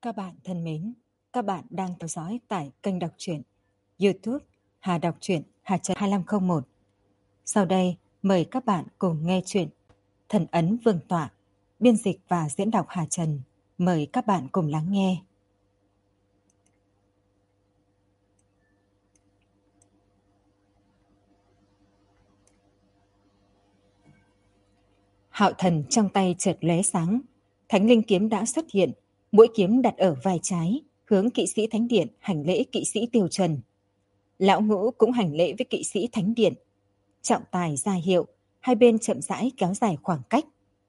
Các bạn thân mến, các bạn đang theo dõi tại kênh đọc truyện YouTube Hà Đọc truyện Hà Trần 2501. Sau đây, mời các bạn cùng nghe truyện Thần ấn Vương tọa, biên dịch và diễn đọc Hà Trần. Mời các bạn cùng lắng nghe. Hạo Thần trong tay chợt lóe sáng, Thánh Linh kiếm đã xuất hiện, mũi kiếm đặt ở vai trái, hướng kỵ sĩ Thánh Điện hành lễ kỵ sĩ Tiêu Trần. Lão Ngũ cũng hành lễ với kỵ sĩ Thánh Điện. Trọng tài ra hiệu, hai bên chậm rãi kéo dài khoảng cách.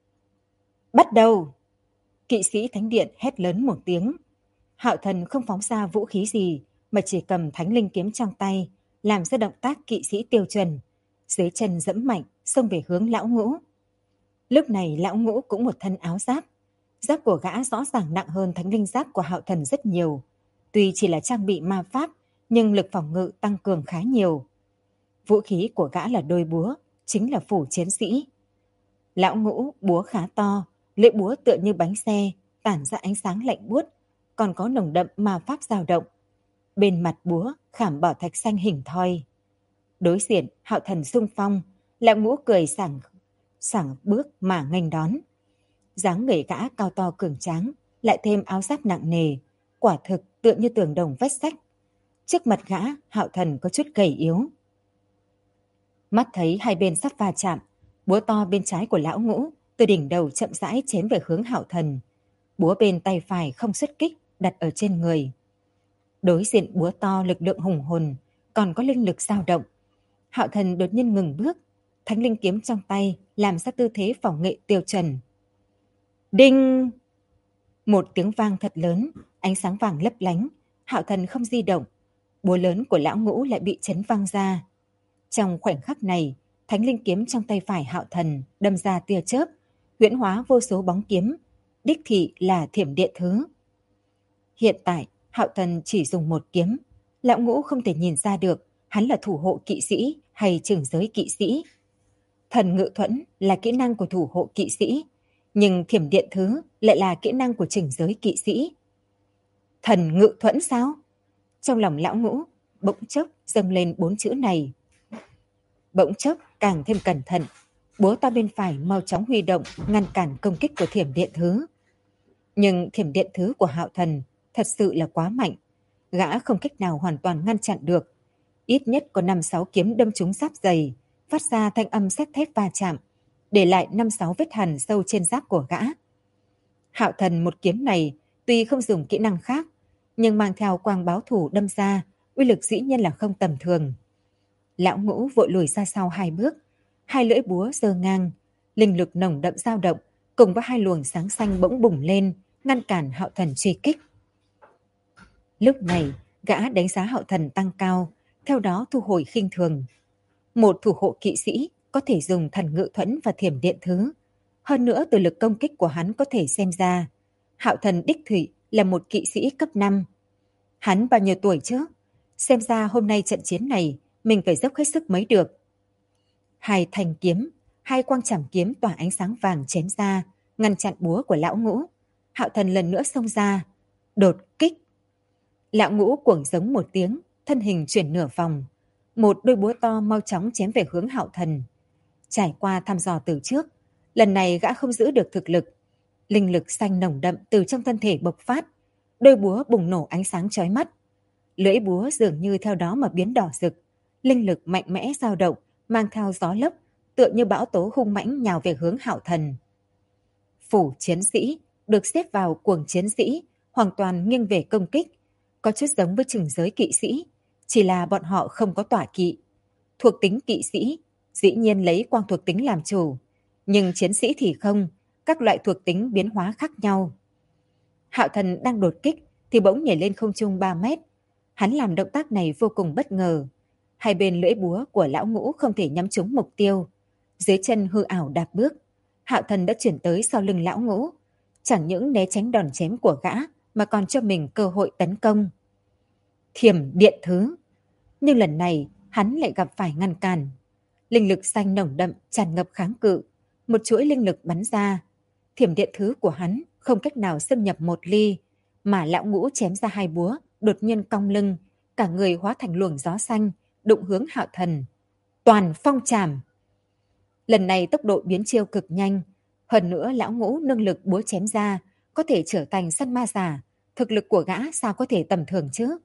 Bắt đầu! Kỵ sĩ Thánh Điện hét lớn một tiếng. Hạo Thần không phóng ra vũ khí gì, mà chỉ cầm Thánh Linh kiếm trong tay, làm ra động tác kỵ sĩ Tiêu Trần. Dưới chân dẫm mạnh, xông về hướng Lão Ngũ. Lúc này Lão Ngũ cũng một thân áo giáp. Giáp của gã rõ ràng nặng hơn Thánh Linh giáp của Hạo Thần rất nhiều. Tuy chỉ là trang bị ma pháp, nhưng lực phòng ngự tăng cường khá nhiều. Vũ khí của gã là đôi búa, chính là phủ chiến sĩ. Lão Ngũ búa khá to, lưỡi búa tựa như bánh xe, tản ra ánh sáng lạnh buốt, còn có nồng đậm ma pháp dao động. Bên mặt búa khảm bảo thạch xanh hình thoi. Đối diện Hạo Thần xung phong, Lão Ngũ cười sảng bước mà nghênh đón. Dáng người gã cao to cường tráng, lại thêm áo giáp nặng nề, quả thực tựa như tường đồng vách sắt. Trước mặt gã, Hạo Thần có chút gầy yếu. Mắt thấy hai bên sắp va chạm, búa to bên trái của Lão Ngũ từ đỉnh đầu chậm rãi chém về hướng Hạo Thần. Búa bên tay phải không xuất kích, đặt ở trên người. Đối diện búa to lực lượng hùng hồn, còn có linh lực dao động. Hạo Thần đột nhiên ngừng bước, Thánh Linh kiếm trong tay làm ra tư thế phòng ngự Tiêu Trần. Đinh! Một tiếng vang thật lớn, ánh sáng vàng lấp lánh. Hạo Thần không di động, búa lớn của Lão Ngũ lại bị chấn văng ra. Trong khoảnh khắc này, Thánh Linh kiếm trong tay phải Hạo Thần đâm ra tia chớp, huyễn hóa vô số bóng kiếm, đích thị là thiểm điện thứ. Hiện tại, Hạo Thần chỉ dùng một kiếm, Lão Ngũ không thể nhìn ra được hắn là thủ hộ kỵ sĩ hay chừng giới kỵ sĩ. Thần ngự thuẫn là kỹ năng của thủ hộ kỵ sĩ, nhưng thiểm điện thứ lại là kỹ năng của chừng giới kỵ sĩ. Thần ngự thuẫn sao? Trong lòng Lão Ngũ bỗng chốc dâng lên 4 chữ này. Bỗng chốc càng thêm cẩn thận, búa to bên phải mau chóng huy động ngăn cản công kích của thiểm điện thứ. Nhưng thiểm điện thứ của Hạo Thần thật sự là quá mạnh, gã không cách nào hoàn toàn ngăn chặn được. Ít nhất có 5-6 kiếm đâm trúng giáp dày, phát ra thanh âm sét thép va chạm, để lại 5-6 vết hằn sâu trên giáp của gã. Hạo Thần một kiếm này tuy không dùng kỹ năng khác, nhưng mang theo quang báo thủ đâm ra, uy lực dĩ nhiên là không tầm thường. Lão Ngũ vội lùi ra sau 2 bước, hai lưỡi búa giơ ngang, linh lực nồng đậm dao động, cùng với hai luồng sáng xanh bỗng bùng lên, ngăn cản Hạo Thần truy kích. Lúc này, gã đánh giá Hạo Thần tăng cao, theo đó thu hồi khinh thường. Một thủ hộ kỵ sĩ có thể dùng thần ngự thuẫn và thiểm điện thứ. Hơn nữa từ lực công kích của hắn có thể xem ra, Hạo Thần đích thị là một kỵ sĩ cấp 5. Hắn bao nhiêu tuổi chứ? Xem ra hôm nay trận chiến này mình phải dốc hết sức mới được. Hai thanh kiếm, hai quang chảm kiếm tỏa ánh sáng vàng chém ra, ngăn chặn búa của Lão Ngũ. Hạo Thần lần nữa xông ra, đột kích. Lão Ngũ cuồng giống một tiếng, thân hình chuyển nửa vòng. Một đôi búa to mau chóng chém về hướng Hạo Thần. Trải qua thăm dò từ trước, lần này gã không giữ được thực lực. Linh lực xanh nồng đậm từ trong thân thể bộc phát, đôi búa bùng nổ ánh sáng chói mắt. Lưỡi búa dường như theo đó mà biến đỏ rực, linh lực mạnh mẽ dao động, mang theo gió lốc, tựa như bão tố hung mãnh nhào về hướng Hạo Thần. Phủ chiến sĩ được xếp vào cuồng chiến sĩ, hoàn toàn nghiêng về công kích, có chút giống với chừng giới kỵ sĩ, chỉ là bọn họ không có tỏa kỵ. Thuộc tính kỵ sĩ dĩ nhiên lấy quang thuộc tính làm chủ, nhưng chiến sĩ thì không, các loại thuộc tính biến hóa khác nhau. Hạo Thần đang đột kích thì bỗng nhảy lên không trung 3 mét. Hắn làm động tác này vô cùng bất ngờ. Hai bên lưỡi búa của Lão Ngũ không thể nhắm trúng mục tiêu. Dưới chân hư ảo đạp bước, Hạo Thần đã chuyển tới sau lưng Lão Ngũ. Chẳng những né tránh đòn chém của gã, mà còn cho mình cơ hội tấn công. Thiểm điện thứ. Nhưng lần này, hắn lại gặp phải ngăn cản. Linh lực xanh nồng đậm tràn ngập kháng cự. Một chuỗi linh lực bắn ra. Thiểm điện thứ của hắn không cách nào xâm nhập một ly. mà lão ngũ chém ra hai búa, đột nhiên cong lưng, cả người hóa thành luồng gió xanh, đụng hướng Hạo Thần. Toàn phong trảm. Lần này tốc độ biến chiêu cực nhanh, hơn nữa lão ngũ nâng lực búa chém ra, có thể trở thành săn ma giả, thực lực của gã sao có thể tầm thường chứ?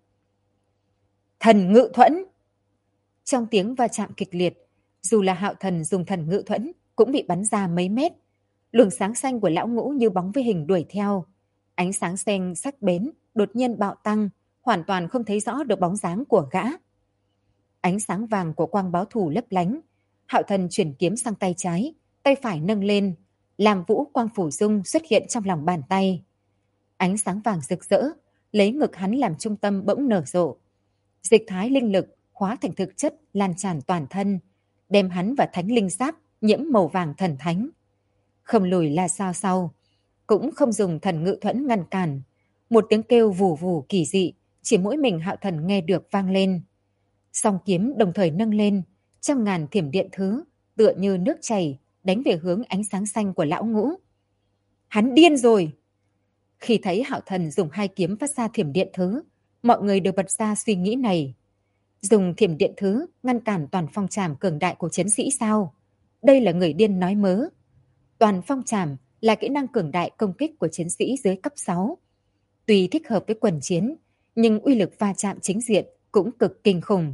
Thần ngự thuẫn! Trong tiếng va chạm kịch liệt, dù là Hạo Thần dùng thần ngự thuẫn cũng bị bắn ra mấy mét. Luồng sáng xanh của lão ngũ như bóng với hình đuổi theo. Ánh sáng xanh sắc bén đột nhiên bạo tăng, hoàn toàn không thấy rõ được bóng dáng của gã. Ánh sáng vàng của quang báo thủ lấp lánh. Hạo Thần chuyển kiếm sang tay trái, tay phải nâng lên, làm vũ quang phủ dung xuất hiện trong lòng bàn tay. Ánh sáng vàng rực rỡ, lấy ngực hắn làm trung tâm bỗng nở rộ. Dịch thái linh lực hóa thành thực chất lan tràn toàn thân, đem hắn và thánh linh giáp nhiễm màu vàng thần thánh. Không lùi là sao sau, cũng không dùng thần ngự thuẫn ngăn cản. Một tiếng kêu vù vù kỳ dị, chỉ mỗi mình Hạo Thần nghe được vang lên. Song kiếm đồng thời nâng lên, trăm ngàn thiểm điện thứ, tựa như nước chảy, đánh về hướng ánh sáng xanh của lão ngũ. Hắn điên rồi! Khi thấy Hạo Thần dùng hai kiếm phát ra thiểm điện thứ, mọi người đều bật ra suy nghĩ này. Dùng thiểm điện thứ ngăn cản toàn phong trảm cường đại của chiến sĩ sao? Đây là người điên nói mớ. Toàn phong trảm là kỹ năng cường đại công kích của chiến sĩ dưới cấp 6. Tuy thích hợp với quần chiến, nhưng uy lực va chạm chính diện cũng cực kinh khủng.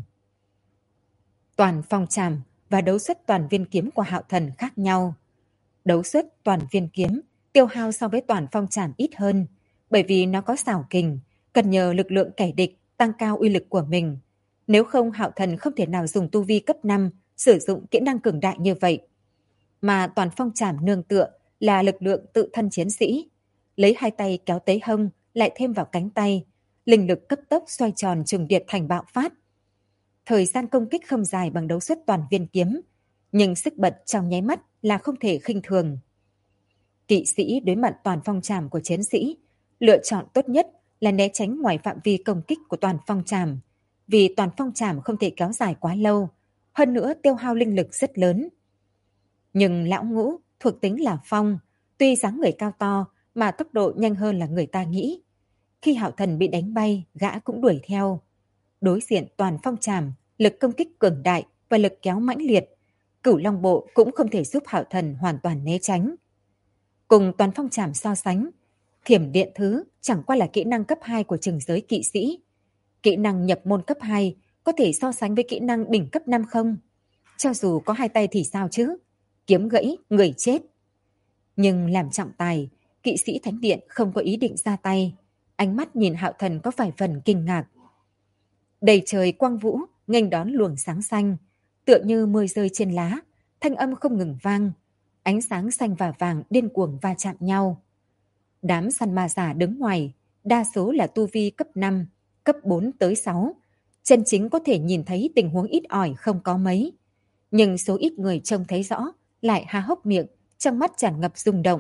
Toàn phong trảm và đấu xuất toàn viên kiếm của Hạo Thần khác nhau. Đấu xuất toàn viên kiếm tiêu hao so với toàn phong trảm ít hơn, bởi vì nó có xảo kình, cần nhờ lực lượng kẻ địch tăng cao uy lực của mình. Nếu không, Hạo Thần không thể nào dùng tu vi cấp 5 sử dụng kỹ năng cường đại như vậy. Mà toàn phong trảm nương tựa là lực lượng tự thân chiến sĩ. Lấy hai tay kéo tế hông, lại thêm vào cánh tay, linh lực cấp tốc xoay tròn trùng điệp thành bạo phát. Thời gian công kích không dài bằng đấu xuất toàn viên kiếm, nhưng sức bật trong nháy mắt là không thể khinh thường. Kỵ sĩ đối mặt toàn phong trảm của chiến sĩ, lựa chọn tốt nhất là né tránh ngoài phạm vi công kích của toàn phong trảm, vì toàn phong trảm không thể kéo dài quá lâu, hơn nữa tiêu hao linh lực rất lớn. Nhưng lão ngũ thuộc tính là phong, tuy dáng người cao to mà tốc độ nhanh hơn là người ta nghĩ. Khi Hạo Thần bị đánh bay, gã cũng đuổi theo. Đối diện toàn phong trảm, lực công kích cường đại và lực kéo mãnh liệt, Cửu Long Bộ cũng không thể giúp Hạo Thần hoàn toàn né tránh. Cùng toàn phong trảm so sánh, thiểm điện thứ chẳng qua là kỹ năng cấp 2 của chừng giới kỵ sĩ. Kỹ năng nhập môn cấp 2 có thể so sánh với kỹ năng đỉnh cấp 5 không? Cho dù có hai tay thì sao chứ? Kiếm gãy, người chết. Nhưng làm trọng tài, kỵ sĩ thánh điện không có ý định ra tay. Ánh mắt nhìn Hạo Thần có vài phần kinh ngạc. Đầy trời quang vũ, nghênh đón luồng sáng xanh, tựa như mưa rơi trên lá, thanh âm không ngừng vang. Ánh sáng xanh và vàng điên cuồng va chạm nhau. Đám săn ma giả đứng ngoài, đa số là tu vi cấp 5, cấp 4 tới 6. Chân chính có thể nhìn thấy tình huống ít ỏi không có mấy. Nhưng số ít người trông thấy rõ, lại há hốc miệng, trong mắt tràn ngập rung động.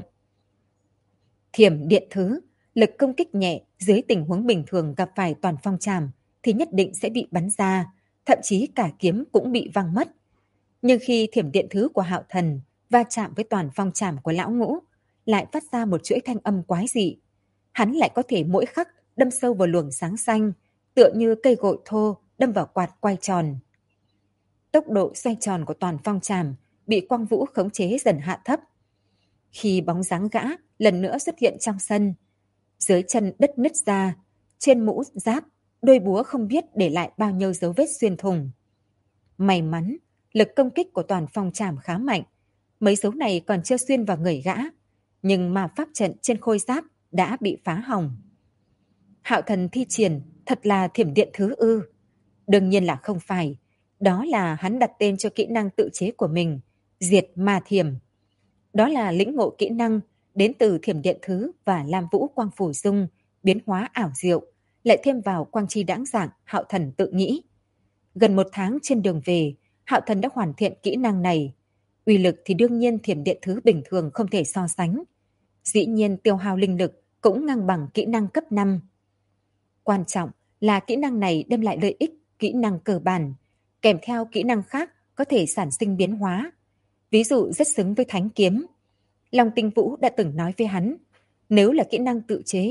Thiểm điện thứ, lực công kích nhẹ dưới tình huống bình thường gặp phải toàn phong trảm thì nhất định sẽ bị bắn ra, thậm chí cả kiếm cũng bị văng mất. Nhưng khi thiểm điện thứ của Hạo Thần va chạm với toàn phong trảm của lão ngũ, lại phát ra một chuỗi thanh âm quái dị. Hắn lại có thể mỗi khắc đâm sâu vào luồng sáng xanh, tựa như cây gội thô đâm vào quạt quay tròn. Tốc độ xoay tròn của toàn phong trảm bị quang vũ khống chế dần hạ thấp. Khi bóng dáng gã lần nữa xuất hiện trong sân, dưới chân đất nứt ra, trên mũ giáp, đôi búa không biết để lại bao nhiêu dấu vết xuyên thủng. May mắn, lực công kích của toàn phong trảm khá mạnh, mấy dấu này còn chưa xuyên vào người gã, nhưng mà pháp trận trên khôi giáp đã bị phá hỏng. Hạo Thần thi triển thật là thiểm điện thứ ư? Đương nhiên là không phải. Đó là hắn đặt tên cho kỹ năng tự chế của mình, diệt ma thiểm. Đó là lĩnh ngộ kỹ năng đến từ thiểm điện thứ và lam vũ quang phủ dung, biến hóa ảo diệu, lại thêm vào quang chi đãng dạng Hạo Thần tự nghĩ. Gần 1 tháng trên đường về, Hạo Thần đã hoàn thiện kỹ năng này. Uy lực thì đương nhiên thiểm điện thứ bình thường không thể so sánh. Dĩ nhiên tiêu hao linh lực cũng ngang bằng kỹ năng cấp 5. Quan trọng là kỹ năng này đem lại lợi ích kỹ năng cơ bản, kèm theo kỹ năng khác có thể sản sinh biến hóa. Ví dụ rất xứng với thánh kiếm. Long Tinh Vũ đã từng nói với hắn, nếu là kỹ năng tự chế,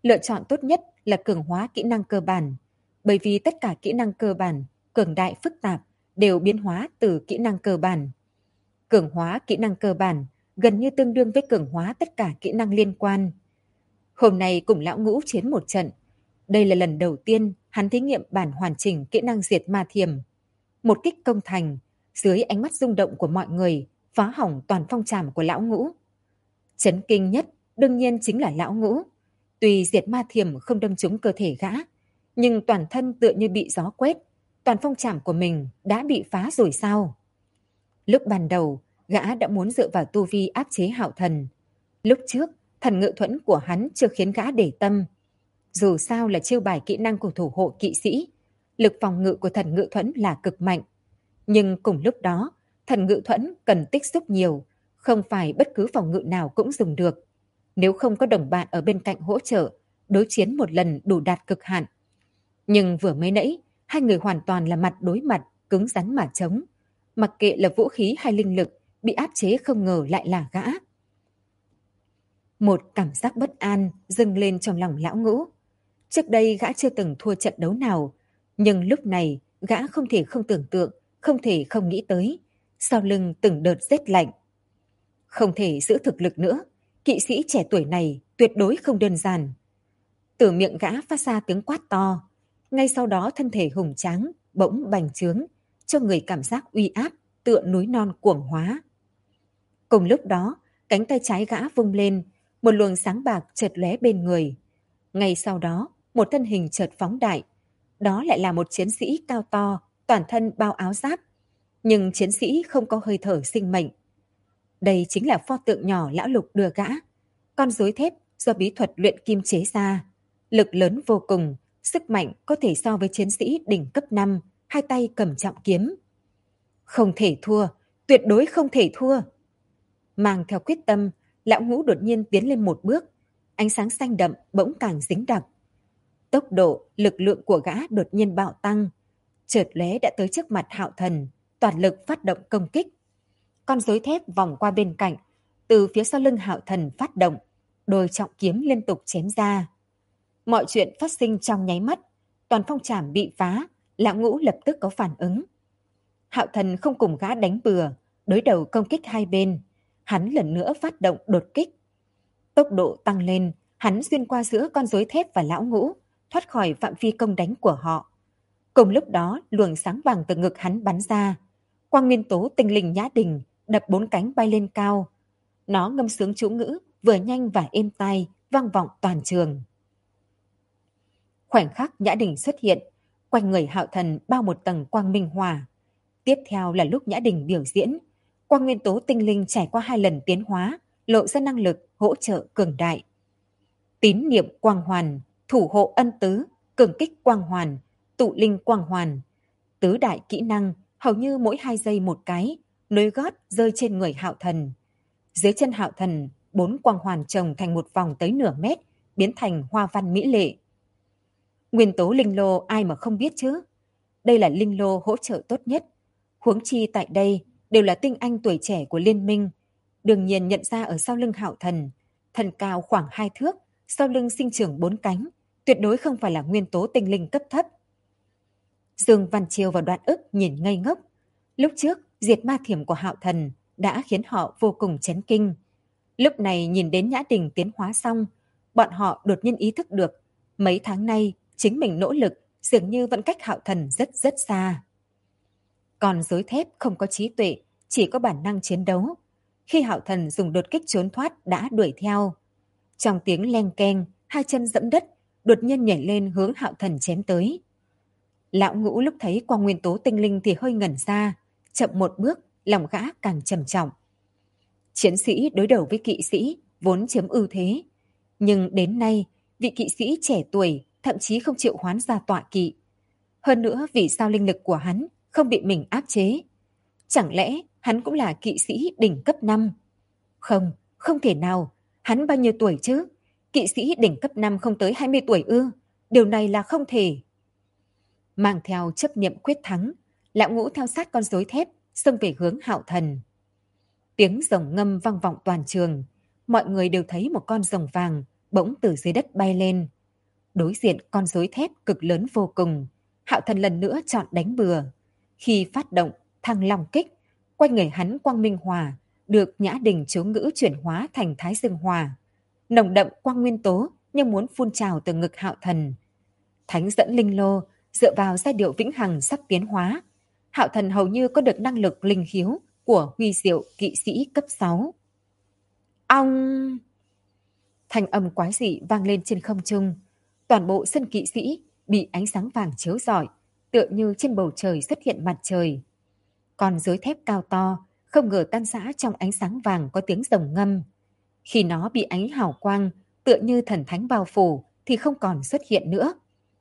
Lựa chọn tốt nhất là cường hóa kỹ năng cơ bản, bởi vì tất cả kỹ năng cơ bản, cường đại phức tạp đều biến hóa từ kỹ năng cơ bản. Cường hóa kỹ năng cơ bản gần như tương đương với cường hóa tất cả kỹ năng liên quan. Hôm nay cùng lão Ngũ chiến một trận, đây là lần đầu tiên hắn thí nghiệm bản hoàn chỉnh kỹ năng diệt ma thiềm. Một kích công thành, dưới ánh mắt rung động của mọi người, phá hỏng toàn phong trảm của lão Ngũ. Chấn kinh nhất đương nhiên chính là lão Ngũ. Tuy diệt ma thiềm không đâm trúng cơ thể gã, nhưng toàn thân tựa như bị gió quét, toàn phong trảm của mình đã bị phá rồi sao? Lúc ban đầu, gã đã muốn dựa vào tu vi áp chế Hạo Thần. Lúc trước, thần ngự thuẫn của hắn chưa khiến gã để tâm. Dù sao là chiêu bài kỹ năng của thủ hộ kỵ sĩ, lực phòng ngự của thần ngự thuẫn là cực mạnh. Nhưng cùng lúc đó, thần ngự thuẫn cần tích xúc nhiều, không phải bất cứ phòng ngự nào cũng dùng được. Nếu không có đồng bạn ở bên cạnh hỗ trợ, đối chiến một lần đủ đạt cực hạn. Nhưng vừa mới nãy, hai người hoàn toàn là mặt đối mặt, cứng rắn mà chống. Mặc kệ là vũ khí hay linh lực, bị áp chế không ngờ lại là gã. Một cảm giác bất an dâng lên trong lòng lão Ngũ. Trước đây gã chưa từng thua trận đấu nào, nhưng lúc này gã không thể không tưởng tượng, không thể không nghĩ tới. Sau lưng từng đợt rét lạnh. Không thể giữ thực lực nữa, kỵ sĩ trẻ tuổi này tuyệt đối không đơn giản. Từ miệng gã phát ra tiếng quát to, ngay sau đó thân thể hùng tráng bỗng bành trướng, cho người cảm giác uy áp tựa núi non cuồng hóa. Cùng lúc đó, cánh tay trái gã vung lên, một luồng sáng bạc chợt lóe bên người. Ngay sau đó, một thân hình chợt phóng đại. Đó lại là một chiến sĩ cao to, toàn thân bao áo giáp. Nhưng chiến sĩ không có hơi thở sinh mệnh. Đây chính là pho tượng nhỏ lão Lục đưa gã. Con rối thép do bí thuật luyện kim chế ra. Lực lớn vô cùng, sức mạnh có thể so với chiến sĩ đỉnh cấp 5, hai tay cầm trọng kiếm. Không thể thua, tuyệt đối không thể thua. Mang theo quyết tâm, lão Ngũ đột nhiên tiến lên một bước. Ánh sáng xanh đậm bỗng càng dính đặc. Tốc độ, lực lượng của gã đột nhiên bạo tăng. Chợt lóe đã tới trước mặt Hạo Thần, toàn lực phát động công kích. Con rối thép vòng qua bên cạnh, từ phía sau lưng Hạo Thần phát động, đôi trọng kiếm liên tục chém ra. Mọi chuyện phát sinh trong nháy mắt, toàn phong trảm bị phá, lão Ngũ lập tức có phản ứng. Hạo Thần không cùng gã đánh bừa, đối đầu công kích hai bên, hắn lần nữa phát động đột kích. Tốc độ tăng lên, hắn xuyên qua giữa con rối thép và lão Ngũ, thoát khỏi phạm vi công đánh của họ. Cùng lúc đó, luồng sáng vàng từ ngực hắn bắn ra, quang nguyên tố tinh linh nhã đình đập 4 cánh bay lên cao. Nó ngâm sướng chú ngữ vừa nhanh và êm tai, vang vọng toàn trường. Khoảnh khắc nhã đình xuất hiện, quanh người Hạo Thần bao một tầng quang minh hỏa. Tiếp theo là lúc nhã đình biểu diễn, quang nguyên tố tinh linh trải qua 2 lần tiến hóa, lộ ra năng lực hỗ trợ cường đại. Tín niệm quang hoàn, thủ hộ ân tứ, cường kích quang hoàn, tụ linh quang hoàn. Tứ đại kỹ năng hầu như mỗi 2 giây một cái, nối gót rơi trên người Hạo Thần. Dưới chân Hạo Thần, 4 quang hoàn chồng thành một vòng tới nửa mét, biến thành hoa văn mỹ lệ. Nguyên tố linh lô ai mà không biết chứ? Đây là linh lô hỗ trợ tốt nhất. Huống chi tại đây đều là tinh anh tuổi trẻ của liên minh. Đương nhiên nhận ra ở sau lưng Hạo Thần, thân cao khoảng 2 thước, sau lưng sinh trưởng 4 cánh, tuyệt đối không phải là nguyên tố tinh linh cấp thấp. Dương Văn Chiêu và Đoạn Ức nhìn ngây ngốc. Lúc trước, diệt ma thiểm của Hạo Thần đã khiến họ vô cùng chấn kinh. Lúc này nhìn đến Nhã Đình tiến hóa xong, bọn họ đột nhiên ý thức được mấy tháng nay chính mình nỗ lực dường như vẫn cách Hạo Thần rất rất xa. Còn rối thép không có trí tuệ, chỉ có bản năng chiến đấu. Khi Hạo Thần dùng đột kích trốn thoát đã đuổi theo. Trong tiếng leng keng, 2 chân dẫm đất, đột nhiên nhảy lên hướng Hạo Thần chém tới. Lão Ngũ lúc thấy quang nguyên tố tinh linh thì hơi ngẩn ra, chậm một bước, lòng gã càng trầm trọng. Chiến sĩ đối đầu với kỵ sĩ vốn chiếm ưu thế, nhưng đến nay vị kỵ sĩ trẻ tuổi thậm chí không chịu hoán ra tọa kỵ. Hơn nữa vì sao linh lực của hắn không bị mình áp chế? Chẳng lẽ hắn cũng là kỵ sĩ đỉnh cấp 5? Không, không thể nào. Hắn bao nhiêu tuổi chứ? Kỵ sĩ đỉnh cấp 5 không tới 20 tuổi ư? Điều này là không thể. Mang theo chấp niệm quyết thắng, Lão Ngũ theo sát con rối thép xông về hướng Hạo Thần. Tiếng rồng ngâm vang vọng toàn trường. Mọi người đều thấy một con rồng vàng bỗng từ dưới đất bay lên, Đối diện con rối thép cực lớn vô cùng, Hạo Thần lần nữa chọn đánh bừa. Khi phát động Thăng Long kích, quanh người hắn quang minh hòa được Nhã Đình chiếu ngữ chuyển hóa thành Thái Dương hòa. Nồng đậm quang nguyên tố như muốn phun trào từ ngực Hạo Thần. Thánh dẫn linh lô dựa vào giai điệu vĩnh hằng sắp tiến hóa. Hạo Thần hầu như có được năng lực linh khiếu của huy diệu kỵ sĩ cấp 6. Ong! Thanh âm quái dị vang lên trên không trung. Toàn bộ sân kỵ sĩ bị ánh sáng vàng chiếu rọi, tựa như trên bầu trời xuất hiện mặt trời. Con rối thép cao to không ngờ tan rã trong ánh sáng vàng có tiếng rồng ngâm. Khi nó bị ánh hào quang tựa như thần thánh bao phủ thì không còn xuất hiện nữa.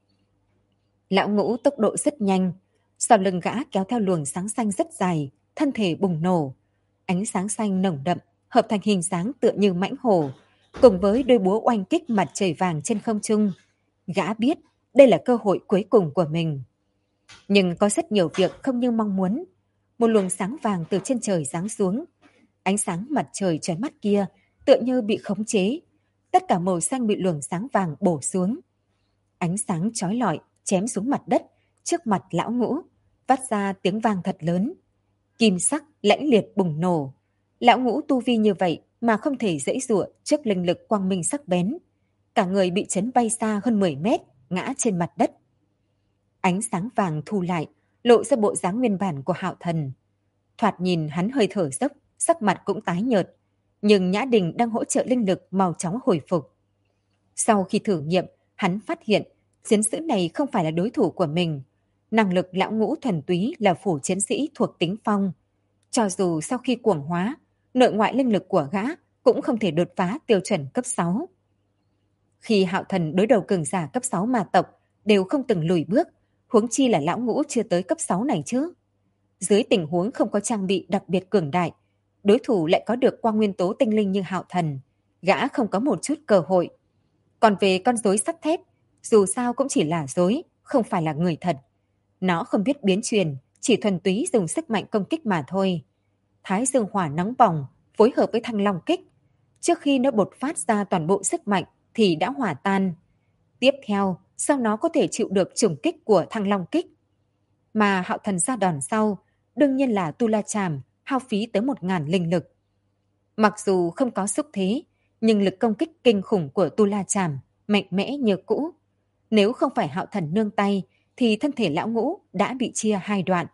Lão Ngũ tốc độ rất nhanh, sau lưng gã kéo theo luồng sáng xanh rất dài, thân thể bùng nổ. Ánh sáng xanh nồng đậm hợp thành hình dáng tựa như mãnh hổ, cùng với đôi búa oanh kích mặt trời vàng trên không trung. Gã biết đây là cơ hội cuối cùng của mình. Nhưng có rất nhiều việc không như mong muốn. Một luồng sáng vàng từ trên trời giáng xuống. Ánh sáng mặt trời chói mắt kia tựa như bị khống chế. Tất cả màu xanh bị luồng sáng vàng bổ xuống. Ánh sáng chói lọi chém xuống mặt đất trước mặt Lão Ngũ, phát ra tiếng vang thật lớn. Kim sắc lãnh liệt bùng nổ. Lão Ngũ tu vi như vậy mà không thể giãy giụa trước linh lực quang minh sắc bén. Cả người bị chấn bay xa hơn 10 mét, ngã trên mặt đất. Ánh sáng vàng thu lại, lộ ra bộ dáng nguyên bản của Hạo Thần. Thoạt nhìn hắn hơi thở dốc, sắc mặt cũng tái nhợt, nhưng Nhã Đình đang hỗ trợ linh lực mau chóng hồi phục. Sau khi thử nghiệm, hắn phát hiện chiến sĩ này không phải là đối thủ của mình. Năng lực Lão Ngũ thuần túy là phủ chiến sĩ thuộc tính phong. Cho dù sau khi cuồng hóa, nội ngoại linh lực của gã cũng không thể đột phá tiêu chuẩn cấp 6. Khi Hạo Thần đối đầu cường giả cấp 6 ma tộc đều không từng lùi bước, huống chi là Lão Ngũ chưa tới cấp 6 này chứ. Dưới tình huống không có trang bị đặc biệt cường đại, đối thủ lại có được quang nguyên tố tinh linh như Hạo Thần, gã không có một chút cơ hội. Còn về con rối sắt thép, dù sao cũng chỉ là rối, không phải là người thật. Nó không biết biến truyền, chỉ thuần túy dùng sức mạnh công kích mà thôi. Thái Dương hỏa nóng bỏng phối hợp với Thăng Long kích. Trước khi nó bộc phát ra toàn bộ sức mạnh thì đã hỏa tan. Tiếp theo, sau nó có thể chịu được trùng kích của Thăng Long kích. Mà Hạo Thần ra đòn sau, đương nhiên là Tu La Chàm, hao phí tới 1000 linh lực. Mặc dù không có xúc thế, nhưng lực công kích kinh khủng của Tu La Chàm mạnh mẽ như cũ. Nếu không phải Hạo Thần nương tay, thì thân thể Lão Ngũ đã bị chia hai đoạn.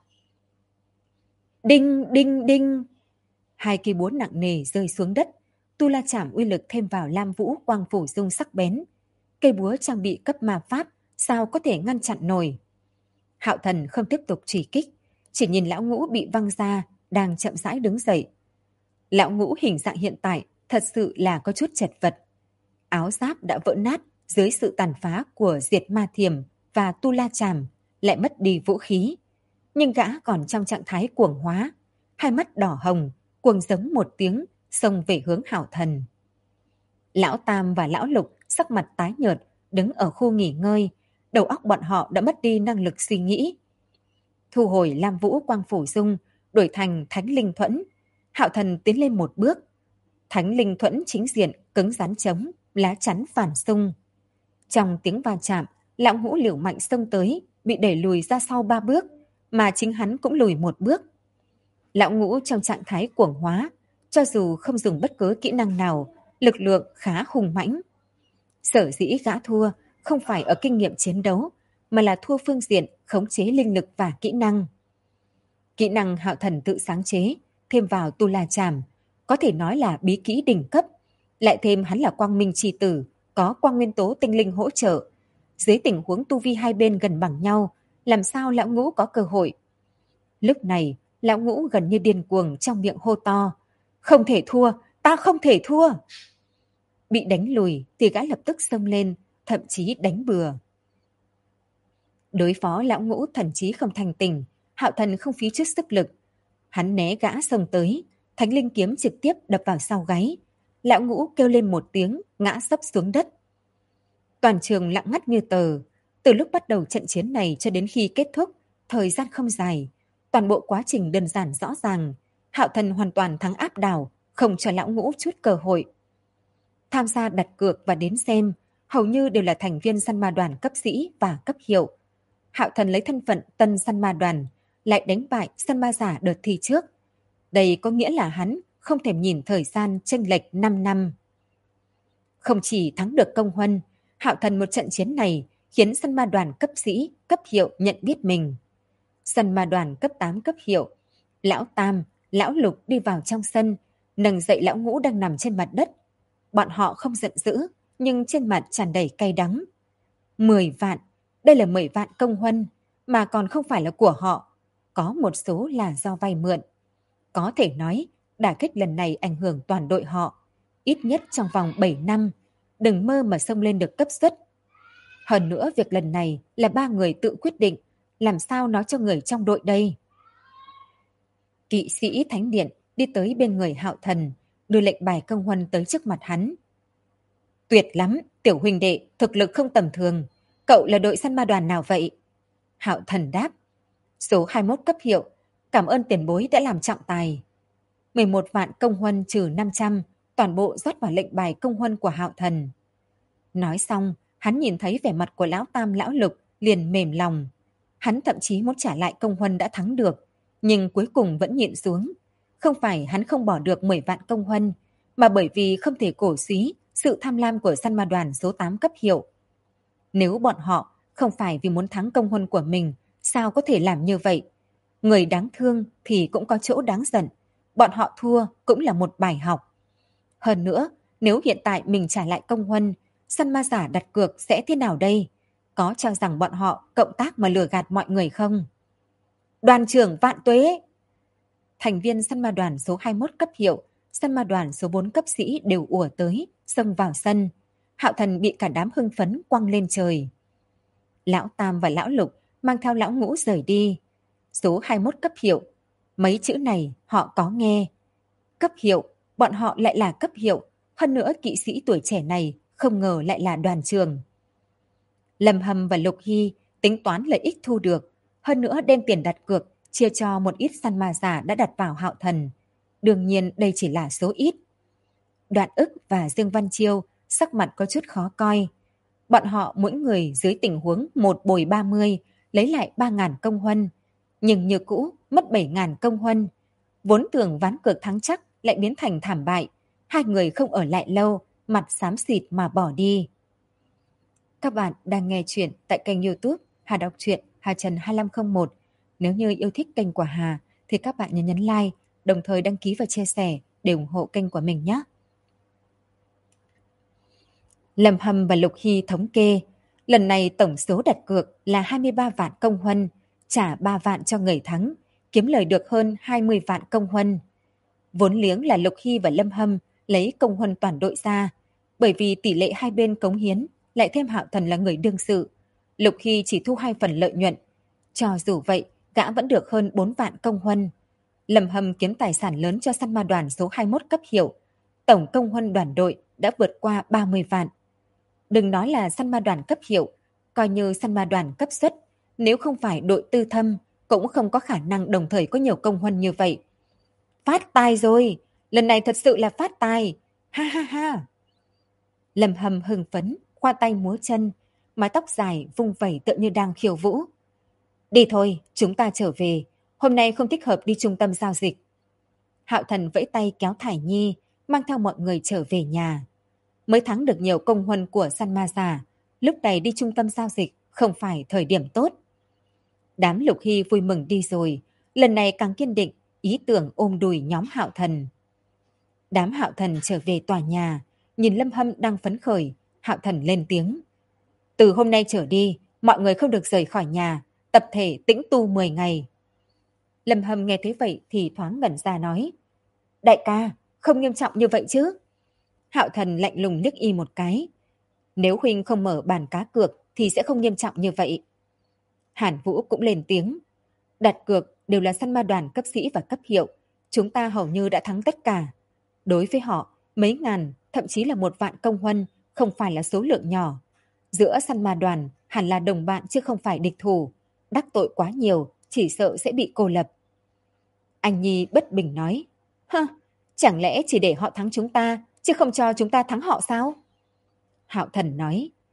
Đinh, đinh, đinh! Hai cây búa nặng nề rơi xuống đất. Tu La Chảm uy lực thêm vào Lam Vũ quang phủ dung sắc bén. Cây búa trang bị cấp ma pháp, sao có thể ngăn chặn nổi. Hạo Thần không tiếp tục chỉ kích, chỉ nhìn Lão Ngũ bị văng ra, đang chậm rãi đứng dậy. Lão Ngũ hình dạng hiện tại thật sự là có chút chật vật. Áo giáp đã vỡ nát dưới sự tàn phá của Diệt Ma Thiểm và Tu La Chàm, lại mất đi vũ khí. Nhưng gã còn trong trạng thái cuồng hóa, hai mắt đỏ hồng, cuồng giống một tiếng, xông về hướng Hạo Thần. Lão Tam và Lão Lục sắc mặt tái nhợt, đứng ở khu nghỉ ngơi, đầu óc bọn họ đã mất đi năng lực suy nghĩ. Thu hồi Lam Vũ quang phủ dung, đổi thành Thánh Linh Thuẫn. Hạo Thần tiến lên một bước. Thánh Linh Thuẫn chính diện, cứng rắn chống, lá chắn phản xung. Trong tiếng va chạm, Lão Ngũ liều mạnh xông tới, bị đẩy lùi ra sau 3 bước, mà chính hắn cũng lùi 1 bước. Lão Ngũ trong trạng thái cuồng hóa, cho dù không dùng bất cứ kỹ năng nào, lực lượng khá hùng mãnh. Sở dĩ gã thua không phải ở kinh nghiệm chiến đấu, mà là thua phương diện khống chế linh lực và kỹ năng. Kỹ năng Hạo Thần tự sáng chế, thêm vào Tu La Chàm, có thể nói là bí kỹ đỉnh cấp. Lại thêm hắn là quang minh chi tử, có quang nguyên tố tinh linh hỗ trợ. Dưới tình huống tu vi hai bên gần bằng nhau, làm sao Lão Ngũ có cơ hội? Lúc này, Lão Ngũ gần như điên cuồng trong miệng hô to. Không thể thua, ta không thể thua. Bị đánh lùi thì gã lập tức xông lên, thậm chí đánh bừa. Đối phó Lão Ngũ thần trí không thành tình, Hạo Thần không phí chút sức lực. Hắn né gã xông tới, Thánh Linh kiếm trực tiếp đập vào sau gáy. Lão Ngũ kêu lên một tiếng, ngã sấp xuống đất. Toàn trường lặng ngắt như tờ. Từ lúc bắt đầu trận chiến này cho đến khi kết thúc, thời gian không dài. Toàn bộ quá trình đơn giản rõ ràng. Hạo Thần hoàn toàn thắng áp đảo, không cho Lão Ngũ chút cơ hội. Tham gia đặt cược và đến xem, hầu như đều là thành viên săn ma đoàn cấp sĩ và cấp hiệu. Hạo Thần lấy thân phận tân săn ma đoàn, lại đánh bại săn ma giả đợt thi trước. Đây có nghĩa là hắn không thèm nhìn thời gian chênh lệch 5 năm. Không chỉ thắng được công huân, Hạo Thần một trận chiến này khiến săn ma đoàn cấp sĩ, cấp hiệu nhận biết mình. Săn ma đoàn cấp 8 cấp hiệu, Lão Tam, Lão Lục đi vào trong sân, nâng dậy Lão Ngũ đang nằm trên mặt đất. Bọn họ không giận dữ, nhưng trên mặt tràn đầy cay đắng. 10 vạn, đây là 10 vạn công huân, mà còn không phải là của họ. Có một số là do vay mượn. Có thể nói, đả kích lần này ảnh hưởng toàn đội họ. Ít nhất trong vòng 7 năm, đừng mơ mà xông lên được cấp suất. Hơn nữa, việc lần này là 3 người tự quyết định, làm sao nói cho người trong đội đây. Kỵ sĩ Thánh Điện đi tới bên người Hạo Thần, đưa lệnh bài công huân tới trước mặt hắn. Tuyệt lắm, tiểu huynh đệ, thực lực không tầm thường. Cậu là đội săn ma đoàn nào vậy? Hạo Thần đáp. Số 21 cấp hiệu, cảm ơn tiền bối đã làm trọng tài. 11 vạn công huân trừ 500, toàn bộ rót vào lệnh bài công huân của Hạo Thần. Nói xong, hắn nhìn thấy vẻ mặt của Lão Tam Lão Lục liền mềm lòng. Hắn thậm chí muốn trả lại công huân đã thắng được, nhưng cuối cùng vẫn nhịn xuống. Không phải hắn không bỏ được 10 vạn công huân, mà bởi vì không thể cổ suý sự tham lam của săn ma đoàn số 8 cấp hiệu. Nếu bọn họ không phải vì muốn thắng công huân của mình, sao có thể làm như vậy? Người đáng thương thì cũng có chỗ đáng giận. Bọn họ thua cũng là một bài học. Hơn nữa, nếu hiện tại mình trả lại công huân, săn ma giả đặt cược sẽ thế nào đây? Có cho rằng bọn họ cộng tác mà lừa gạt mọi người không? Đoàn trưởng vạn tuế! Thành viên săn ma đoàn số 21 cấp hiệu, săn ma đoàn số 4 cấp sĩ đều ùa tới, xông vào sân. Hạo Thần bị cả đám hưng phấn quăng lên trời. Lão Tam và Lão Lục mang theo Lão Ngũ rời đi. Số 21 cấp hiệu, mấy chữ này họ có nghe. Cấp hiệu, bọn họ lại là cấp hiệu, hơn nữa kỵ sĩ tuổi trẻ này không ngờ lại là đoàn trường. Lâm Hâm và Lục Hy tính toán lợi ích thu được, hơn nữa đem tiền đặt cược chia cho một ít săn ma giả đã đặt vào Hạo Thần. Đương nhiên đây chỉ là số ít. Đoạn Ức và Dương Văn Chiêu sắc mặt có chút khó coi. Bọn họ mỗi người dưới tình huống 1 bồi 30 lấy lại 3.000 công huân, nhưng như cũ mất 7.000 công huân. Vốn tưởng ván cược thắng chắc lại biến thành thảm bại. Hai người không ở lại lâu, mặt xám xịt mà bỏ đi. Các bạn đang nghe chuyện tại kênh YouTube Hà Đọc Truyện Hà Trần 2501. Nếu như yêu thích kênh của Hà thì các bạn nhớ nhấn like, đồng thời đăng ký và chia sẻ để ủng hộ kênh của mình nhé. Lâm Hâm và Lục Hy thống kê, lần này tổng số đặt cược là 23 vạn công huân, trả 3 vạn cho người thắng, kiếm lời được hơn 20 vạn công huân. Vốn liếng là Lục Hy và Lâm Hâm lấy công huân toàn đội ra, bởi vì tỷ lệ hai bên cống hiến, lại thêm Hạo Thần là người đương sự. Lục Hy chỉ thu 2 phần lợi nhuận. Cho dù vậy, gã vẫn được hơn 4 vạn công huân. Lâm Hâm kiếm tài sản lớn cho săn ma đoàn số 21 cấp hiệu. Tổng công huân đoàn đội đã vượt qua 30 vạn. Đừng nói là săn ma đoàn cấp hiệu, coi như săn ma đoàn cấp suất, nếu không phải đội tư thâm, cũng không có khả năng đồng thời có nhiều công huân như vậy. Phát tài rồi, lần này thật sự là phát tài, ha ha ha. Lâm Hâm hưng phấn, khoa tay múa chân, mái tóc dài vung vẩy tựa như đang khiêu vũ. Đi thôi, chúng ta trở về, hôm nay không thích hợp đi trung tâm giao dịch. Hạo Thần vẫy tay kéo Thải Nhi, mang theo mọi người trở về nhà. Mới thắng được nhiều công huân của săn ma già, lúc này đi trung tâm giao dịch không phải thời điểm tốt. Đám Lục Hy vui mừng đi rồi, lần này càng kiên định ý tưởng ôm đùi nhóm Hạo Thần. Đám Hạo Thần trở về tòa nhà, nhìn Lâm Hâm đang phấn khởi, Hạo Thần lên tiếng. Từ hôm nay trở đi, mọi người không được rời khỏi nhà, tập thể tĩnh tu 10 ngày. Lâm Hâm nghe thấy vậy thì thoáng ngẩn ra nói. Đại ca, không nghiêm trọng như vậy chứ? Hạo Thần lạnh lùng liếc y một cái. Nếu huynh không mở bàn cá cược thì sẽ không nghiêm trọng như vậy. Hàn Vũ cũng lên tiếng. Đặt cược đều là săn ma đoàn cấp sĩ và cấp hiệu. Chúng ta hầu như đã thắng tất cả. Đối với họ, mấy ngàn, thậm chí là 1 vạn công huân không phải là số lượng nhỏ. Giữa săn ma đoàn hẳn là đồng bạn chứ không phải địch thủ. Đắc tội quá nhiều, chỉ sợ sẽ bị cô lập. Anh Nhi bất bình nói. Hơ, chẳng lẽ chỉ để họ thắng chúng ta, chứ không cho chúng ta thắng họ sao? Hạo Thần nói.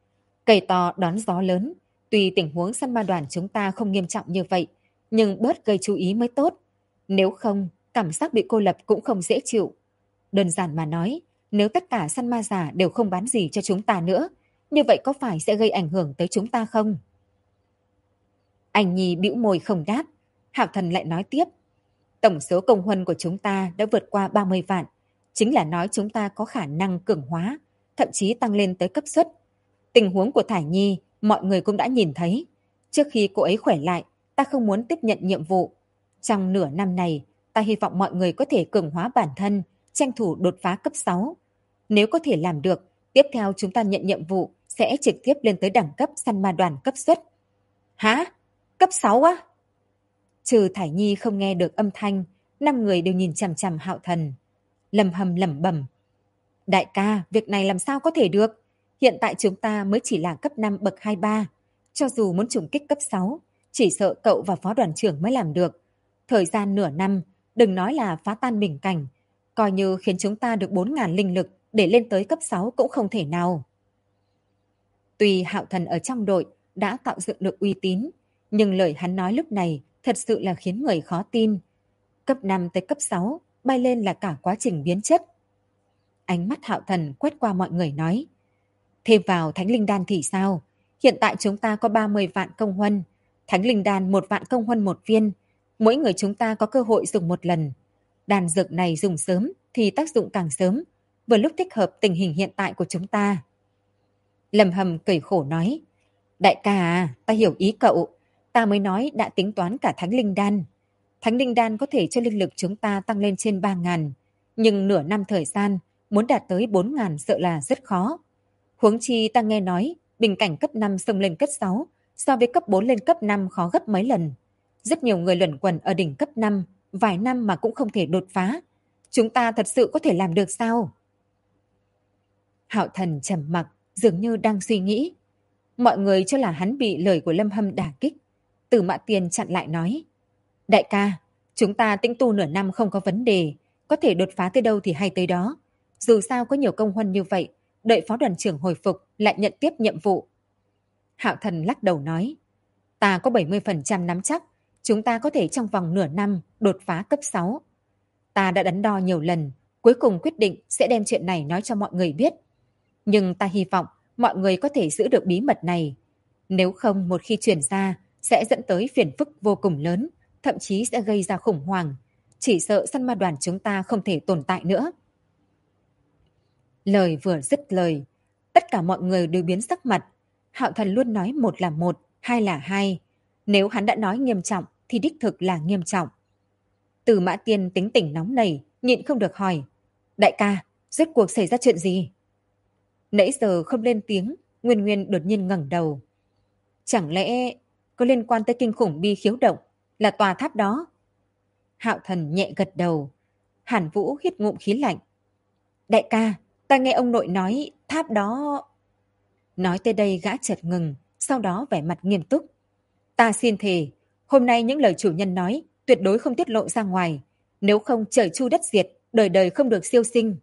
Cây to đón gió lớn, tuy tình huống săn ma đoàn chúng ta không nghiêm trọng như vậy, nhưng bớt gây chú ý mới tốt. Nếu không, cảm giác bị cô lập cũng không dễ chịu. Đơn giản mà nói, nếu tất cả săn ma giả đều không bán gì cho chúng ta nữa, như vậy có phải sẽ gây ảnh hưởng tới chúng ta không? Anh Nhi bĩu môi không đáp. Hạo Thần lại nói tiếp. Tổng số công huân của chúng ta đã vượt qua 30 vạn. Chính là nói chúng ta có khả năng cường hóa, thậm chí tăng lên tới cấp suất. Tình huống của Thải Nhi, mọi người cũng đã nhìn thấy. Trước khi cô ấy khỏe lại, ta không muốn tiếp nhận nhiệm vụ. Trong nửa năm này, ta hy vọng mọi người có thể cường hóa bản thân, tranh thủ đột phá cấp 6. Nếu có thể làm được, tiếp theo chúng ta nhận nhiệm vụ sẽ trực tiếp lên tới đẳng cấp săn ma đoàn cấp suất. Hả? Cấp 6 á? Trừ Thải Nhi không nghe được âm thanh, 5 người đều nhìn chằm chằm Hạo Thần. Lâm Hâm lẩm bẩm. Đại ca, việc này làm sao có thể được? Hiện tại chúng ta mới chỉ là cấp 5 bậc 23. Cho dù muốn trùng kích cấp 6, chỉ sợ cậu và phó đoàn trưởng mới làm được. Thời gian nửa năm, đừng nói là phá tan bình cảnh. Coi như khiến chúng ta được 4.000 linh lực để lên tới cấp 6 cũng không thể nào. Tuy Hạo Thần ở trong đội đã tạo dựng được uy tín, nhưng lời hắn nói lúc này thật sự là khiến người khó tin. Cấp 5 tới cấp 6, bay lên là cả quá trình biến chất. Ánh mắt Hạo Thần quét qua mọi người nói. Thêm vào Thánh Linh Đan thì sao? Hiện tại chúng ta có 30 vạn công huân. Thánh Linh Đan 1 vạn công huân 1 viên. Mỗi người chúng ta có cơ hội dùng 1 lần. Đan dược này dùng sớm thì tác dụng càng sớm, vừa lúc thích hợp tình hình hiện tại của chúng ta. Lâm Hâm cười khổ nói. Đại ca à, ta hiểu ý cậu. Ta mới nói đã tính toán cả Thánh Linh Đan. Thánh Linh Đan có thể cho linh lực chúng ta tăng lên trên 3.000. Nhưng nửa năm thời gian, muốn đạt tới 4.000 sợ là rất khó. Huống chi ta nghe nói, bình cảnh cấp 5 xông lên cấp 6, so với cấp 4 lên cấp 5 khó gấp mấy lần. Rất nhiều người luẩn quẩn ở đỉnh cấp 5, vài năm mà cũng không thể đột phá. Chúng ta thật sự có thể làm được sao? Hạo Thần trầm mặc, dường như đang suy nghĩ. Mọi người cho là hắn bị lời của Lâm Hâm đả kích. Từ Mã Tiên chặn lại nói. Đại ca, chúng ta tĩnh tu nửa năm không có vấn đề, có thể đột phá tới đâu thì hay tới đó. Dù sao có nhiều công huân như vậy, đợi phó đoàn trưởng hồi phục lại nhận tiếp nhiệm vụ. Hạo Thần lắc đầu nói. Ta có 70% nắm chắc, chúng ta có thể trong vòng nửa năm đột phá cấp 6. Ta đã đắn đo nhiều lần, cuối cùng quyết định sẽ đem chuyện này nói cho mọi người biết. Nhưng ta hy vọng mọi người có thể giữ được bí mật này. Nếu không một khi truyền ra, sẽ dẫn tới phiền phức vô cùng lớn, thậm chí sẽ gây ra khủng hoảng. Chỉ sợ săn ma đoàn chúng ta không thể tồn tại nữa. Lời vừa dứt lời, tất cả mọi người đều biến sắc mặt. Hạo Thần luôn nói 1 là 1, 2 là 2. Nếu hắn đã nói nghiêm trọng thì đích thực là nghiêm trọng. Từ Mã Tiên tính tình nóng nảy, nhịn không được hỏi. Đại ca, rốt cuộc xảy ra chuyện gì? Nãy giờ không lên tiếng, Nguyên Nguyên đột nhiên ngẩng đầu. Chẳng lẽ có liên quan tới kinh khủng bi khiếu động, là tòa tháp đó? Hạo Thần nhẹ gật đầu. Hàn Vũ hít ngụm khí lạnh. Đại ca, ta nghe ông nội nói tháp đó... Nói tới đây gã chợt ngừng, sau đó vẻ mặt nghiêm túc. Ta xin thề, hôm nay những lời chủ nhân nói tuyệt đối không tiết lộ ra ngoài. Nếu không trời chu đất diệt, đời đời không được siêu sinh.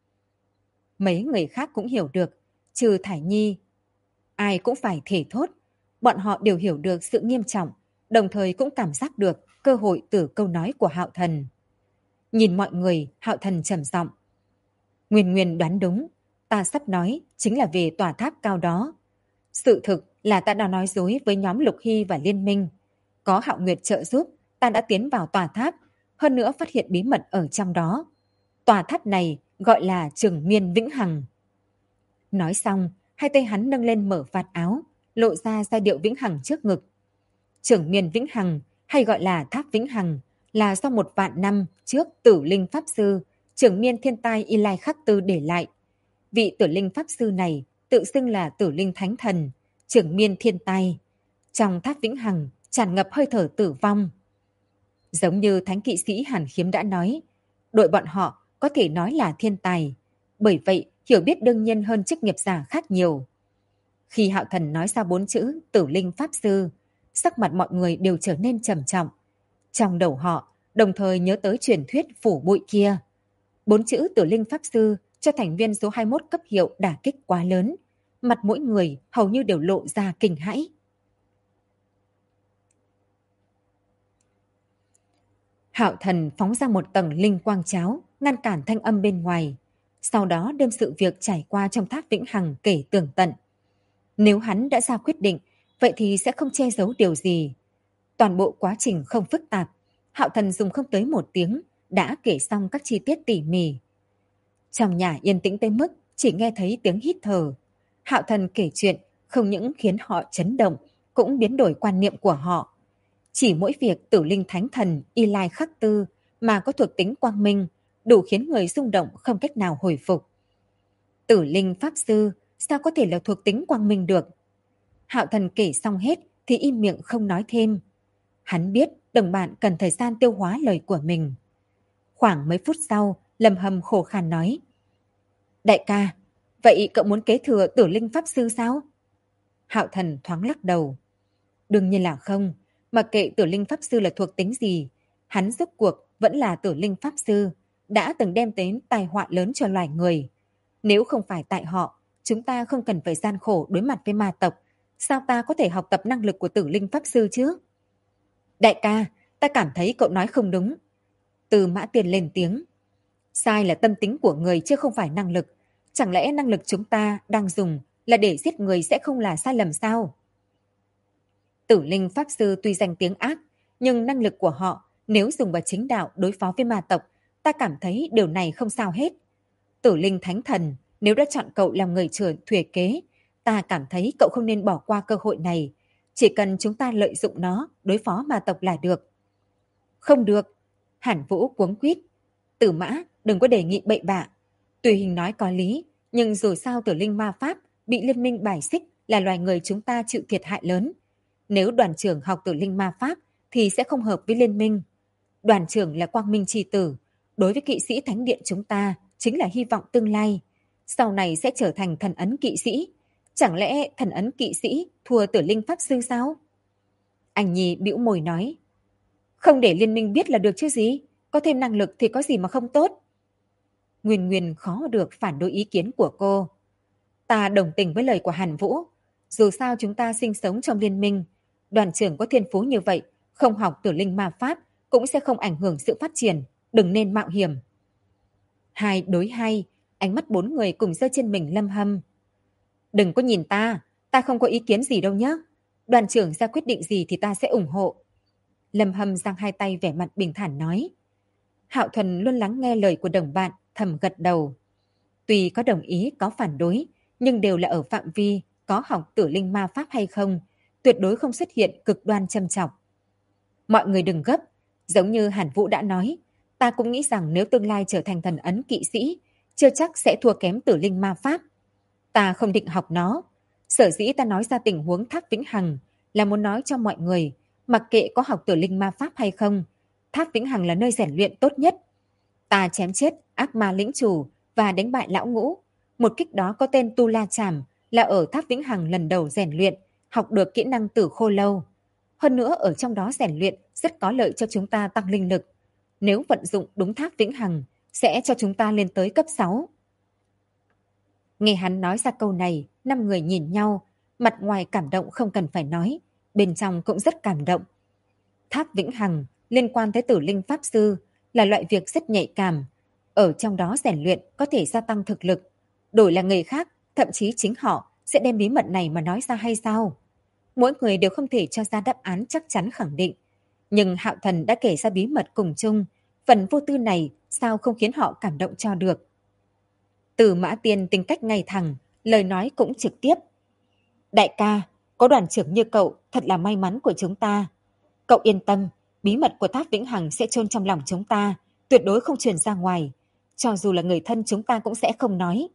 Mấy người khác cũng hiểu được, trừ Thải Nhi. Ai cũng phải thề thốt. Bọn họ đều hiểu được sự nghiêm trọng, đồng thời cũng cảm giác được cơ hội từ câu nói của Hạo Thần. Nhìn mọi người, Hạo Thần trầm giọng. Nguyên Nguyên đoán đúng, ta sắp nói chính là về tòa tháp cao đó. Sự thực là ta đã nói dối với nhóm Lục Hy và Liên Minh. Có Hạo Nguyệt trợ giúp, ta đã tiến vào tòa tháp, hơn nữa phát hiện bí mật ở trong đó. Tòa tháp này gọi là Trường Miên Vĩnh Hằng. Nói xong, hai tay hắn nâng lên mở vạt áo, lộ ra giai điệu Vĩnh Hằng trước ngực. Trường Miên Vĩnh Hằng, hay gọi là Tháp Vĩnh Hằng, là do 1 vạn năm trước Tử Linh Pháp Sư, Trường Miên Thiên Tai Y Lai Khắc Tư để lại. Vị Tử Linh Pháp Sư này tự xưng là Tử Linh Thánh Thần, Trường Miên Thiên Tai. Trong Tháp Vĩnh Hằng tràn ngập hơi thở tử vong. Giống như Thánh Kỵ Sĩ Hàn Khiếm đã nói, đội bọn họ có thể nói là thiên tài, bởi vậy hiểu biết đương nhiên hơn chức nghiệp giả khác nhiều. Khi Hạo Thần nói ra 4 chữ Tử Linh Pháp Sư, sắc mặt mọi người đều trở nên trầm trọng. Trong đầu họ đồng thời nhớ tới truyền thuyết phủ bụi kia. 4 chữ Tử Linh Pháp Sư cho thành viên số 21 cấp hiệu đả kích quá lớn. mặt mỗi người hầu như đều lộ ra kinh hãi. Hạo Thần phóng ra một tầng linh quang cháo, ngăn cản thanh âm bên ngoài. Sau đó đem sự việc trải qua trong tháp Vĩnh Hằng kể tường tận. Nếu hắn đã ra quyết định, vậy thì sẽ không che giấu điều gì. Toàn bộ quá trình không phức tạp, Hạo Thần dùng không tới 1 tiếng, đã kể xong các chi tiết tỉ mỉ. Trong nhà yên tĩnh tới mức chỉ nghe thấy tiếng hít thở. Hạo Thần kể chuyện không những khiến họ chấn động, cũng biến đổi quan niệm của họ. Chỉ mỗi việc Tử Linh Thánh Thần Y Lai Khắc Tư mà có thuộc tính quang minh, đủ khiến người rung động không cách nào hồi phục. Tử Linh Pháp Sư sao có thể là thuộc tính quang minh được? Hạo Thần kể xong hết thì im miệng không nói thêm. Hắn biết đồng bạn cần thời gian tiêu hóa lời của mình. Khoảng mấy phút sau, Lâm Hâm khổ khàn nói: Đại ca, vậy cậu muốn kế thừa Tử Linh Pháp Sư sao? Hạo Thần thoáng lắc đầu. Đương nhiên là không, mặc kệ Tử Linh Pháp Sư là thuộc tính gì, hắn rốt cuộc vẫn là Tử Linh Pháp Sư, đã từng đem đến tai họa lớn cho loài người. Nếu không phải tại họ, chúng ta không cần phải gian khổ đối mặt với ma tộc, sao ta có thể học tập năng lực của Tử Linh Pháp Sư chứ? Đại ca, ta cảm thấy cậu nói không đúng. Từ Mã Tiền lên tiếng. Sai là tâm tính của người chứ không phải năng lực. Chẳng lẽ năng lực chúng ta đang dùng là để giết người sẽ không là sai lầm sao? Tử Linh Pháp Sư tuy danh tiếng ác, nhưng năng lực của họ nếu dùng vào chính đạo đối phó với ma tộc, ta cảm thấy điều này không sao hết. Tử Linh Thánh Thần, nếu đã chọn cậu làm người trưởng thuê kế, ta cảm thấy cậu không nên bỏ qua cơ hội này. Chỉ cần chúng ta lợi dụng nó đối phó ma tộc là được. Không được. Hàn Vũ cuống quýt. Tử Mã, đừng có đề nghị bậy bạ. Tùy hình nói có lý, nhưng dù sao Tử Linh Ma Pháp bị liên minh bài xích là loài người chúng ta chịu thiệt hại lớn. Nếu đoàn trưởng học Tử Linh Ma Pháp thì sẽ không hợp với liên minh. Đoàn trưởng là quang minh chi tử, đối với kỵ sĩ thánh điện chúng ta chính là hy vọng tương lai. Sau này sẽ trở thành thần ấn kỵ sĩ. Chẳng lẽ thần ấn kỵ sĩ thua Tử Linh Pháp Sư sao? Anh Nhi bĩu môi nói. Không để liên minh biết là được chứ gì, có thêm năng lực thì có gì mà không tốt. Nguyên Nguyên khó được phản đối ý kiến của cô. Ta đồng tình với lời của Hàn Vũ. Dù sao chúng ta sinh sống trong liên minh, đoàn trưởng có thiên phú như vậy, không học Tử Linh Ma Pháp cũng sẽ không ảnh hưởng sự phát triển, đừng nên mạo hiểm. 2 đối 2, ánh mắt 4 người cùng giơ trên mình Lâm Hâm. Đừng có nhìn ta không có ý kiến gì đâu nhé. Đoàn trưởng ra quyết định gì thì ta sẽ ủng hộ. Lâm Hâm giang 2 tay vẻ mặt bình thản nói. Hạo Thuần luôn lắng nghe lời của đồng bạn, thầm gật đầu. Tuy có đồng ý có phản đối, nhưng đều là ở phạm vi có học Tử Linh Ma Pháp hay không, tuyệt đối không xuất hiện cực đoan châm chọc. Mọi người đừng gấp, giống như Hàn Vũ đã nói, ta cũng nghĩ rằng nếu tương lai trở thành thần ấn kỵ sĩ, chưa chắc sẽ thua kém Tử Linh Ma Pháp. Ta không định học nó. Sở dĩ ta nói ra tình huống Tháp Vĩnh Hằng là muốn nói cho mọi người, mặc kệ có học Tử Linh Ma Pháp hay không, Tháp Vĩnh Hằng là nơi rèn luyện tốt nhất. Ta chém chết ác ma lĩnh chủ và đánh bại lão ngũ. Một kích đó có tên Tu La Chảm là ở Tháp Vĩnh Hằng lần đầu rèn luyện, học được kỹ năng Tử Khô Lâu. Hơn nữa ở trong đó rèn luyện rất có lợi cho chúng ta tăng linh lực. Nếu vận dụng đúng Tháp Vĩnh Hằng, sẽ cho chúng ta lên tới cấp 6. Nghe hắn nói ra câu này, 5 người nhìn nhau, mặt ngoài cảm động không cần phải nói, bên trong cũng rất cảm động. Tháp Vĩnh Hằng liên quan tới Tử Linh Pháp Sư là loại việc rất nhạy cảm. Ở trong đó rèn luyện có thể gia tăng thực lực. Đổi là người khác, thậm chí chính họ sẽ đem bí mật này mà nói ra hay sao? Mỗi người đều không thể cho ra đáp án chắc chắn khẳng định. Nhưng Hạo Thần đã kể ra bí mật cùng chung, phần vô tư này sao không khiến họ cảm động cho được. Từ Mã Tiên tính cách ngay thẳng, lời nói cũng trực tiếp. Đại ca, có đoàn trưởng như cậu thật là may mắn của chúng ta. Cậu yên tâm, bí mật của Tháp Vĩnh Hằng sẽ chôn trong lòng chúng ta, tuyệt đối không truyền ra ngoài. Cho dù là người thân chúng ta cũng sẽ không nói.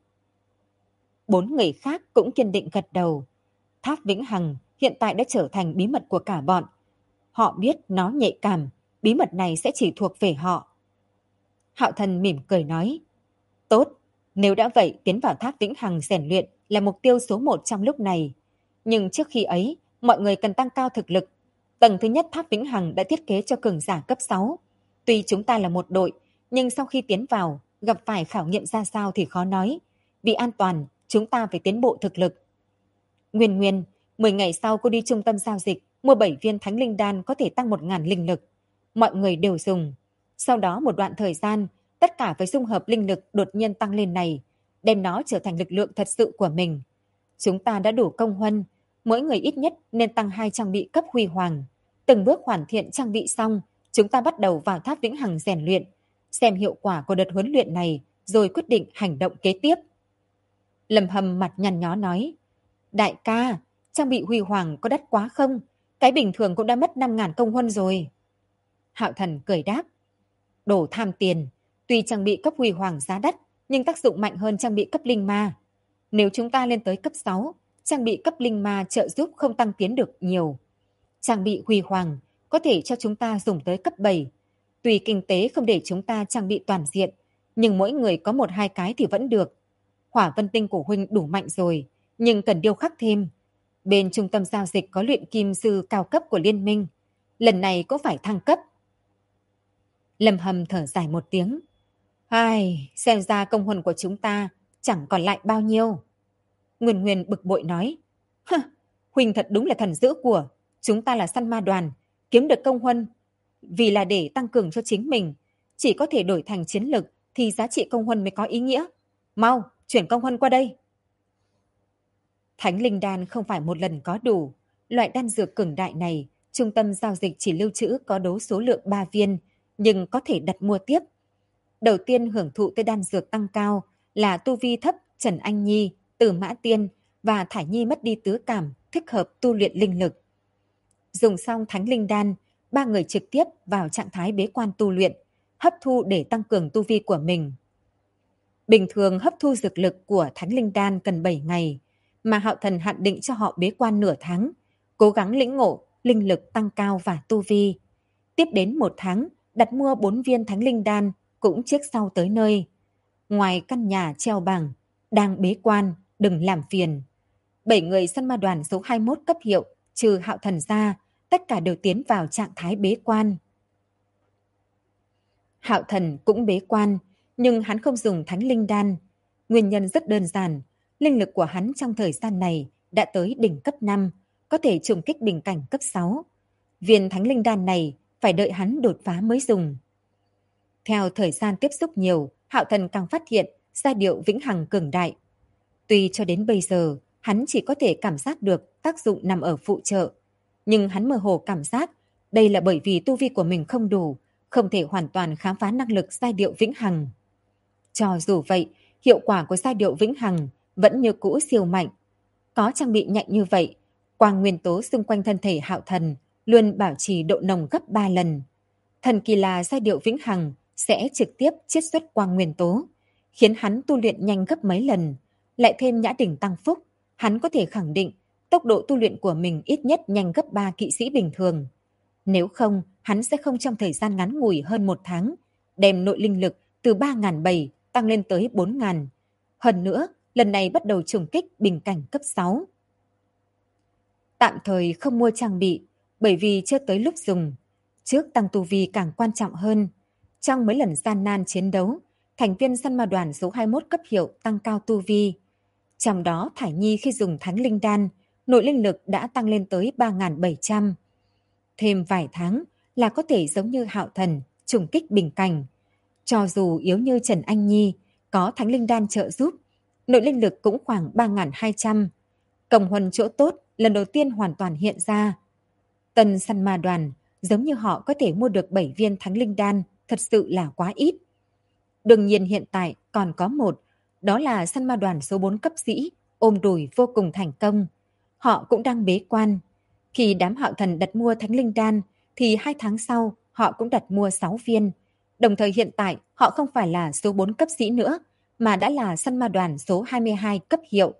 4 người khác cũng kiên định gật đầu. Tháp Vĩnh Hằng hiện tại đã trở thành bí mật của cả bọn. Họ biết nó nhạy cảm, bí mật này sẽ chỉ thuộc về họ. Hạo Thần mỉm cười nói. Tốt, nếu đã vậy tiến vào Tháp Vĩnh Hằng rèn luyện là mục tiêu số 1 trong lúc này. Nhưng trước khi ấy, mọi người cần tăng cao thực lực. Tầng thứ nhất Tháp Vĩnh Hằng đã thiết kế cho cường giả cấp 6. Tuy chúng ta là một đội, nhưng sau khi tiến vào, gặp phải khảo nghiệm ra sao thì khó nói. Vì an toàn, chúng ta phải tiến bộ thực lực. Nguyên Nguyên, 10 ngày sau cô đi trung tâm giao dịch, mua 7 viên thánh linh đan có thể tăng 1.000 linh lực. Mọi người đều dùng. Sau đó một đoạn thời gian, tất cả với dung hợp linh lực đột nhiên tăng lên này, đem nó trở thành lực lượng thật sự của mình. Chúng ta đã đủ công huân, mỗi người ít nhất nên tăng 2 trang bị cấp huy hoàng. Từng bước hoàn thiện trang bị xong, chúng ta bắt đầu vào tháp vĩnh hằng rèn luyện, xem hiệu quả của đợt huấn luyện này rồi quyết định hành động kế tiếp. Lâm Hâm mặt nhăn nhó nói, đại ca, trang bị huy hoàng có đắt quá không? Cái bình thường cũng đã mất 5.000 công huân rồi. Hạo Thần cười đáp, đồ tham tiền, tuy trang bị cấp huy hoàng giá đắt, nhưng tác dụng mạnh hơn trang bị cấp linh ma. Nếu chúng ta lên tới cấp 6, trang bị cấp linh ma trợ giúp không tăng tiến được nhiều. Trang bị huy hoàng có thể cho chúng ta dùng tới cấp 7. Tuy kinh tế không để chúng ta trang bị toàn diện, nhưng mỗi người có 1-2 cái thì vẫn được. Hỏa vân tinh của huynh đủ mạnh rồi, nhưng cần điêu khắc thêm. Bên trung tâm giao dịch có luyện kim sư cao cấp của liên minh. Lần này cũng phải thăng cấp. Lâm Hâm thở dài một tiếng. Ai, xem ra công huân của chúng ta chẳng còn lại bao nhiêu. Nguyên Nguyên bực bội nói. Hơ, huynh thật đúng là thần dữ của. Chúng ta là săn ma đoàn, kiếm được công huân. Vì là để tăng cường cho chính mình, chỉ có thể đổi thành chiến lực thì giá trị công huân mới có ý nghĩa. Mau, chuyển công huân qua đây. Thánh linh đan không phải một lần có đủ. Loại đan dược cường đại này, trung tâm giao dịch chỉ lưu trữ có đấu số lượng 3 viên, nhưng có thể đặt mua tiếp. Đầu tiên hưởng thụ tới đan dược tăng cao là tu vi thấp Trần Anh Nhi, Từ Mã Tiên và Thải Nhi mất đi tứ cảm, thích hợp tu luyện linh lực. Dùng xong thánh linh đan, 3 người trực tiếp vào trạng thái bế quan tu luyện, hấp thu để tăng cường tu vi của mình. Bình thường hấp thu dược lực của thánh linh đan cần 7 ngày, mà Hạo Thần hạn định cho họ bế quan nửa tháng, cố gắng lĩnh ngộ, linh lực tăng cao và tu vi. Tiếp đến 1 tháng, đặt mua 4 viên thánh linh đan, cũng trước sau tới nơi. Ngoài căn nhà treo bảng, đang bế quan, đừng làm phiền. 7 người săn ma đoàn số 21 cấp hiệu, trừ Hạo Thần ra, tất cả đều tiến vào trạng thái bế quan. Hạo Thần cũng bế quan, nhưng hắn không dùng thánh linh đan. Nguyên nhân rất đơn giản, linh lực của hắn trong thời gian này đã tới đỉnh cấp 5, có thể trùng kích bình cảnh cấp 6. Viên thánh linh đan này phải đợi hắn đột phá mới dùng. Theo thời gian tiếp xúc nhiều, Hạo Thần càng phát hiện giai điệu vĩnh hằng cường đại. Tuy cho đến bây giờ, hắn chỉ có thể cảm giác được tác dụng nằm ở phụ trợ, nhưng hắn mơ hồ cảm giác đây là bởi vì tu vi của mình không đủ, không thể hoàn toàn khám phá năng lực giai điệu vĩnh hằng. Cho dù vậy, hiệu quả của giai điệu vĩnh hằng vẫn như cũ siêu mạnh. Có trang bị nhạy như vậy, quang nguyên tố xung quanh thân thể Hạo Thần luôn bảo trì độ nồng gấp 3 lần. Thần kỳ là giai điệu vĩnh hằng sẽ trực tiếp chiết xuất quang nguyên tố, khiến hắn tu luyện nhanh gấp mấy lần. Lại thêm nhã đỉnh tăng phúc, hắn có thể khẳng định tốc độ tu luyện của mình ít nhất nhanh gấp 3 kỵ sĩ bình thường. Nếu không, hắn sẽ không trong thời gian ngắn ngủi hơn 1 tháng, đem nội linh lực từ 3.700 tăng lên tới 4.000. Hơn nữa, lần này bắt đầu trùng kích bình cảnh cấp 6. Tạm thời không mua trang bị, bởi vì chưa tới lúc dùng. Trước tăng tu vi càng quan trọng hơn. Trong mấy lần gian nan chiến đấu, thành viên săn ma đoàn số 21 cấp hiệu tăng cao tu vi. Trong đó Thải Nhi khi dùng thánh linh đan, nội linh lực đã tăng lên tới 3.700. Thêm vài tháng là có thể giống như Hạo Thần, trùng kích bình cảnh. Cho dù yếu như Trần Anh Nhi, có thánh linh đan trợ giúp, nội linh lực cũng khoảng 3.200. Công huân chỗ tốt lần đầu tiên hoàn toàn hiện ra. Tân săn ma đoàn, giống như họ có thể mua được 7 viên thánh linh đan, thật sự là quá ít. Đương nhiên hiện tại còn có một, đó là săn ma đoàn số 4 cấp sĩ, ôm đùi vô cùng thành công. Họ cũng đang bế quan. Khi đám Hạo Thần đặt mua thánh linh đan, thì 2 tháng sau họ cũng đặt mua 6 viên. Đồng thời hiện tại họ không phải là số 4 cấp sĩ nữa, mà đã là săn ma đoàn số 22 cấp hiệu.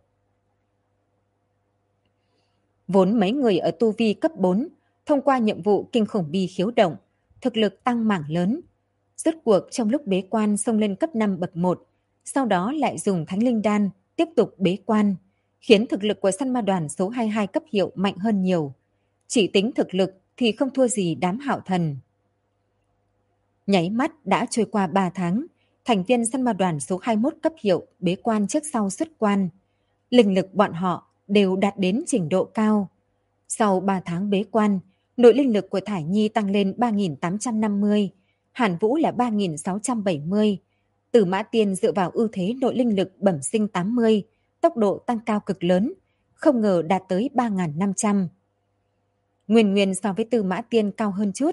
Vốn mấy người ở tu vi cấp 4, thông qua nhiệm vụ kinh khủng bi khiếu động, thực lực tăng mảng lớn. Rốt cuộc trong lúc bế quan xông lên cấp 5 bậc 1, sau đó lại dùng thánh linh đan tiếp tục bế quan, khiến thực lực của săn ma đoàn số 22 cấp hiệu mạnh hơn nhiều. Chỉ tính thực lực thì không thua gì đám Hạo Thần. Nháy mắt đã trôi qua 3 tháng, thành viên săn ma đoàn số 21 cấp hiệu bế quan trước sau xuất quan. Linh lực bọn họ đều đạt đến trình độ cao. Sau 3 tháng bế quan, nội linh lực của Thải Nhi tăng lên 3.850, Hàn Vũ là 3.670. Tử Mã Tiên dựa vào ưu thế nội linh lực bẩm sinh 80, tốc độ tăng cao cực lớn, không ngờ đạt tới 3.500. Nguyên Nguyên so với Tư Mã Tiên cao hơn chút,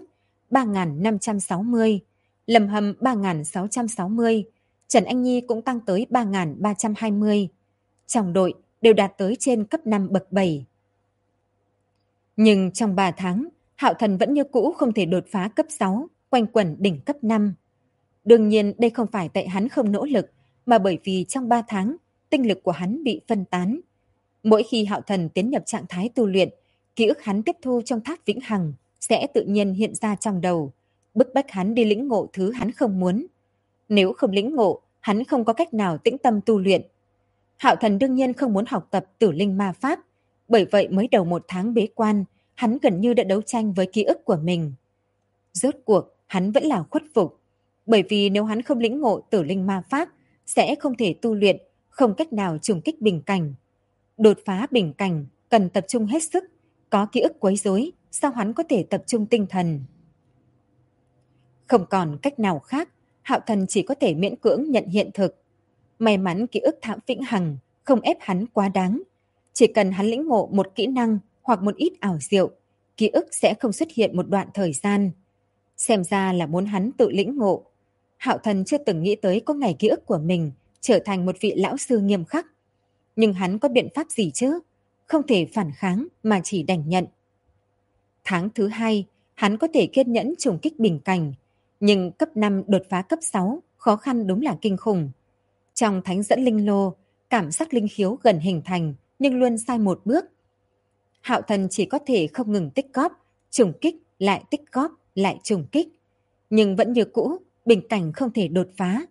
3.560, Lâm Hâm 3.660, Trần Anh Nhi cũng tăng tới 3.320. Trong đội đều đạt tới trên cấp 5 bậc 7. Nhưng trong 3 tháng, Hạo Thần vẫn như cũ không thể đột phá cấp 6, quanh quẩn đỉnh cấp 5. Đương nhiên đây không phải tại hắn không nỗ lực, mà bởi vì trong 3 tháng, tinh lực của hắn bị phân tán. Mỗi khi Hạo Thần tiến nhập trạng thái tu luyện, ký ức hắn tiếp thu trong tháp vĩnh hằng sẽ tự nhiên hiện ra trong đầu, bức bách hắn đi lĩnh ngộ thứ hắn không muốn. Nếu không lĩnh ngộ, hắn không có cách nào tĩnh tâm tu luyện. Hạo Thần đương nhiên không muốn học tập Tử Linh Ma Pháp, bởi vậy mới đầu 1 tháng bế quan, hắn gần như đã đấu tranh với ký ức của mình. Rốt cuộc, hắn vẫn là khuất phục, bởi vì nếu hắn không lĩnh ngộ Tử Linh Ma Pháp, sẽ không thể tu luyện, không cách nào trùng kích bình cảnh. Đột phá bình cảnh cần tập trung hết sức, có ký ức quấy rối, sao hắn có thể tập trung tinh thần? Không còn cách nào khác, Hạo Thần chỉ có thể miễn cưỡng nhận hiện thực. May mắn ký ức thảm vĩnh hằng không ép hắn quá đáng. Chỉ cần hắn lĩnh ngộ một kỹ năng hoặc một ít ảo diệu, ký ức sẽ không xuất hiện một đoạn thời gian. Xem ra là muốn hắn tự lĩnh ngộ. Hạo Thần chưa từng nghĩ tới có ngày ký ức của mình trở thành một vị lão sư nghiêm khắc. Nhưng hắn có biện pháp gì chứ? Không thể phản kháng mà chỉ đành nhận. Tháng thứ 2, hắn có thể kiên nhẫn trùng kích bình cảnh, nhưng cấp 5 đột phá cấp 6, khó khăn đúng là kinh khủng. Trong thánh dẫn linh lô, cảm giác linh khiếu gần hình thành nhưng luôn sai một bước. Hạo Thần chỉ có thể không ngừng tích góp, trùng kích, lại tích góp, lại trùng kích. Nhưng vẫn như cũ, bình cảnh không thể đột phá.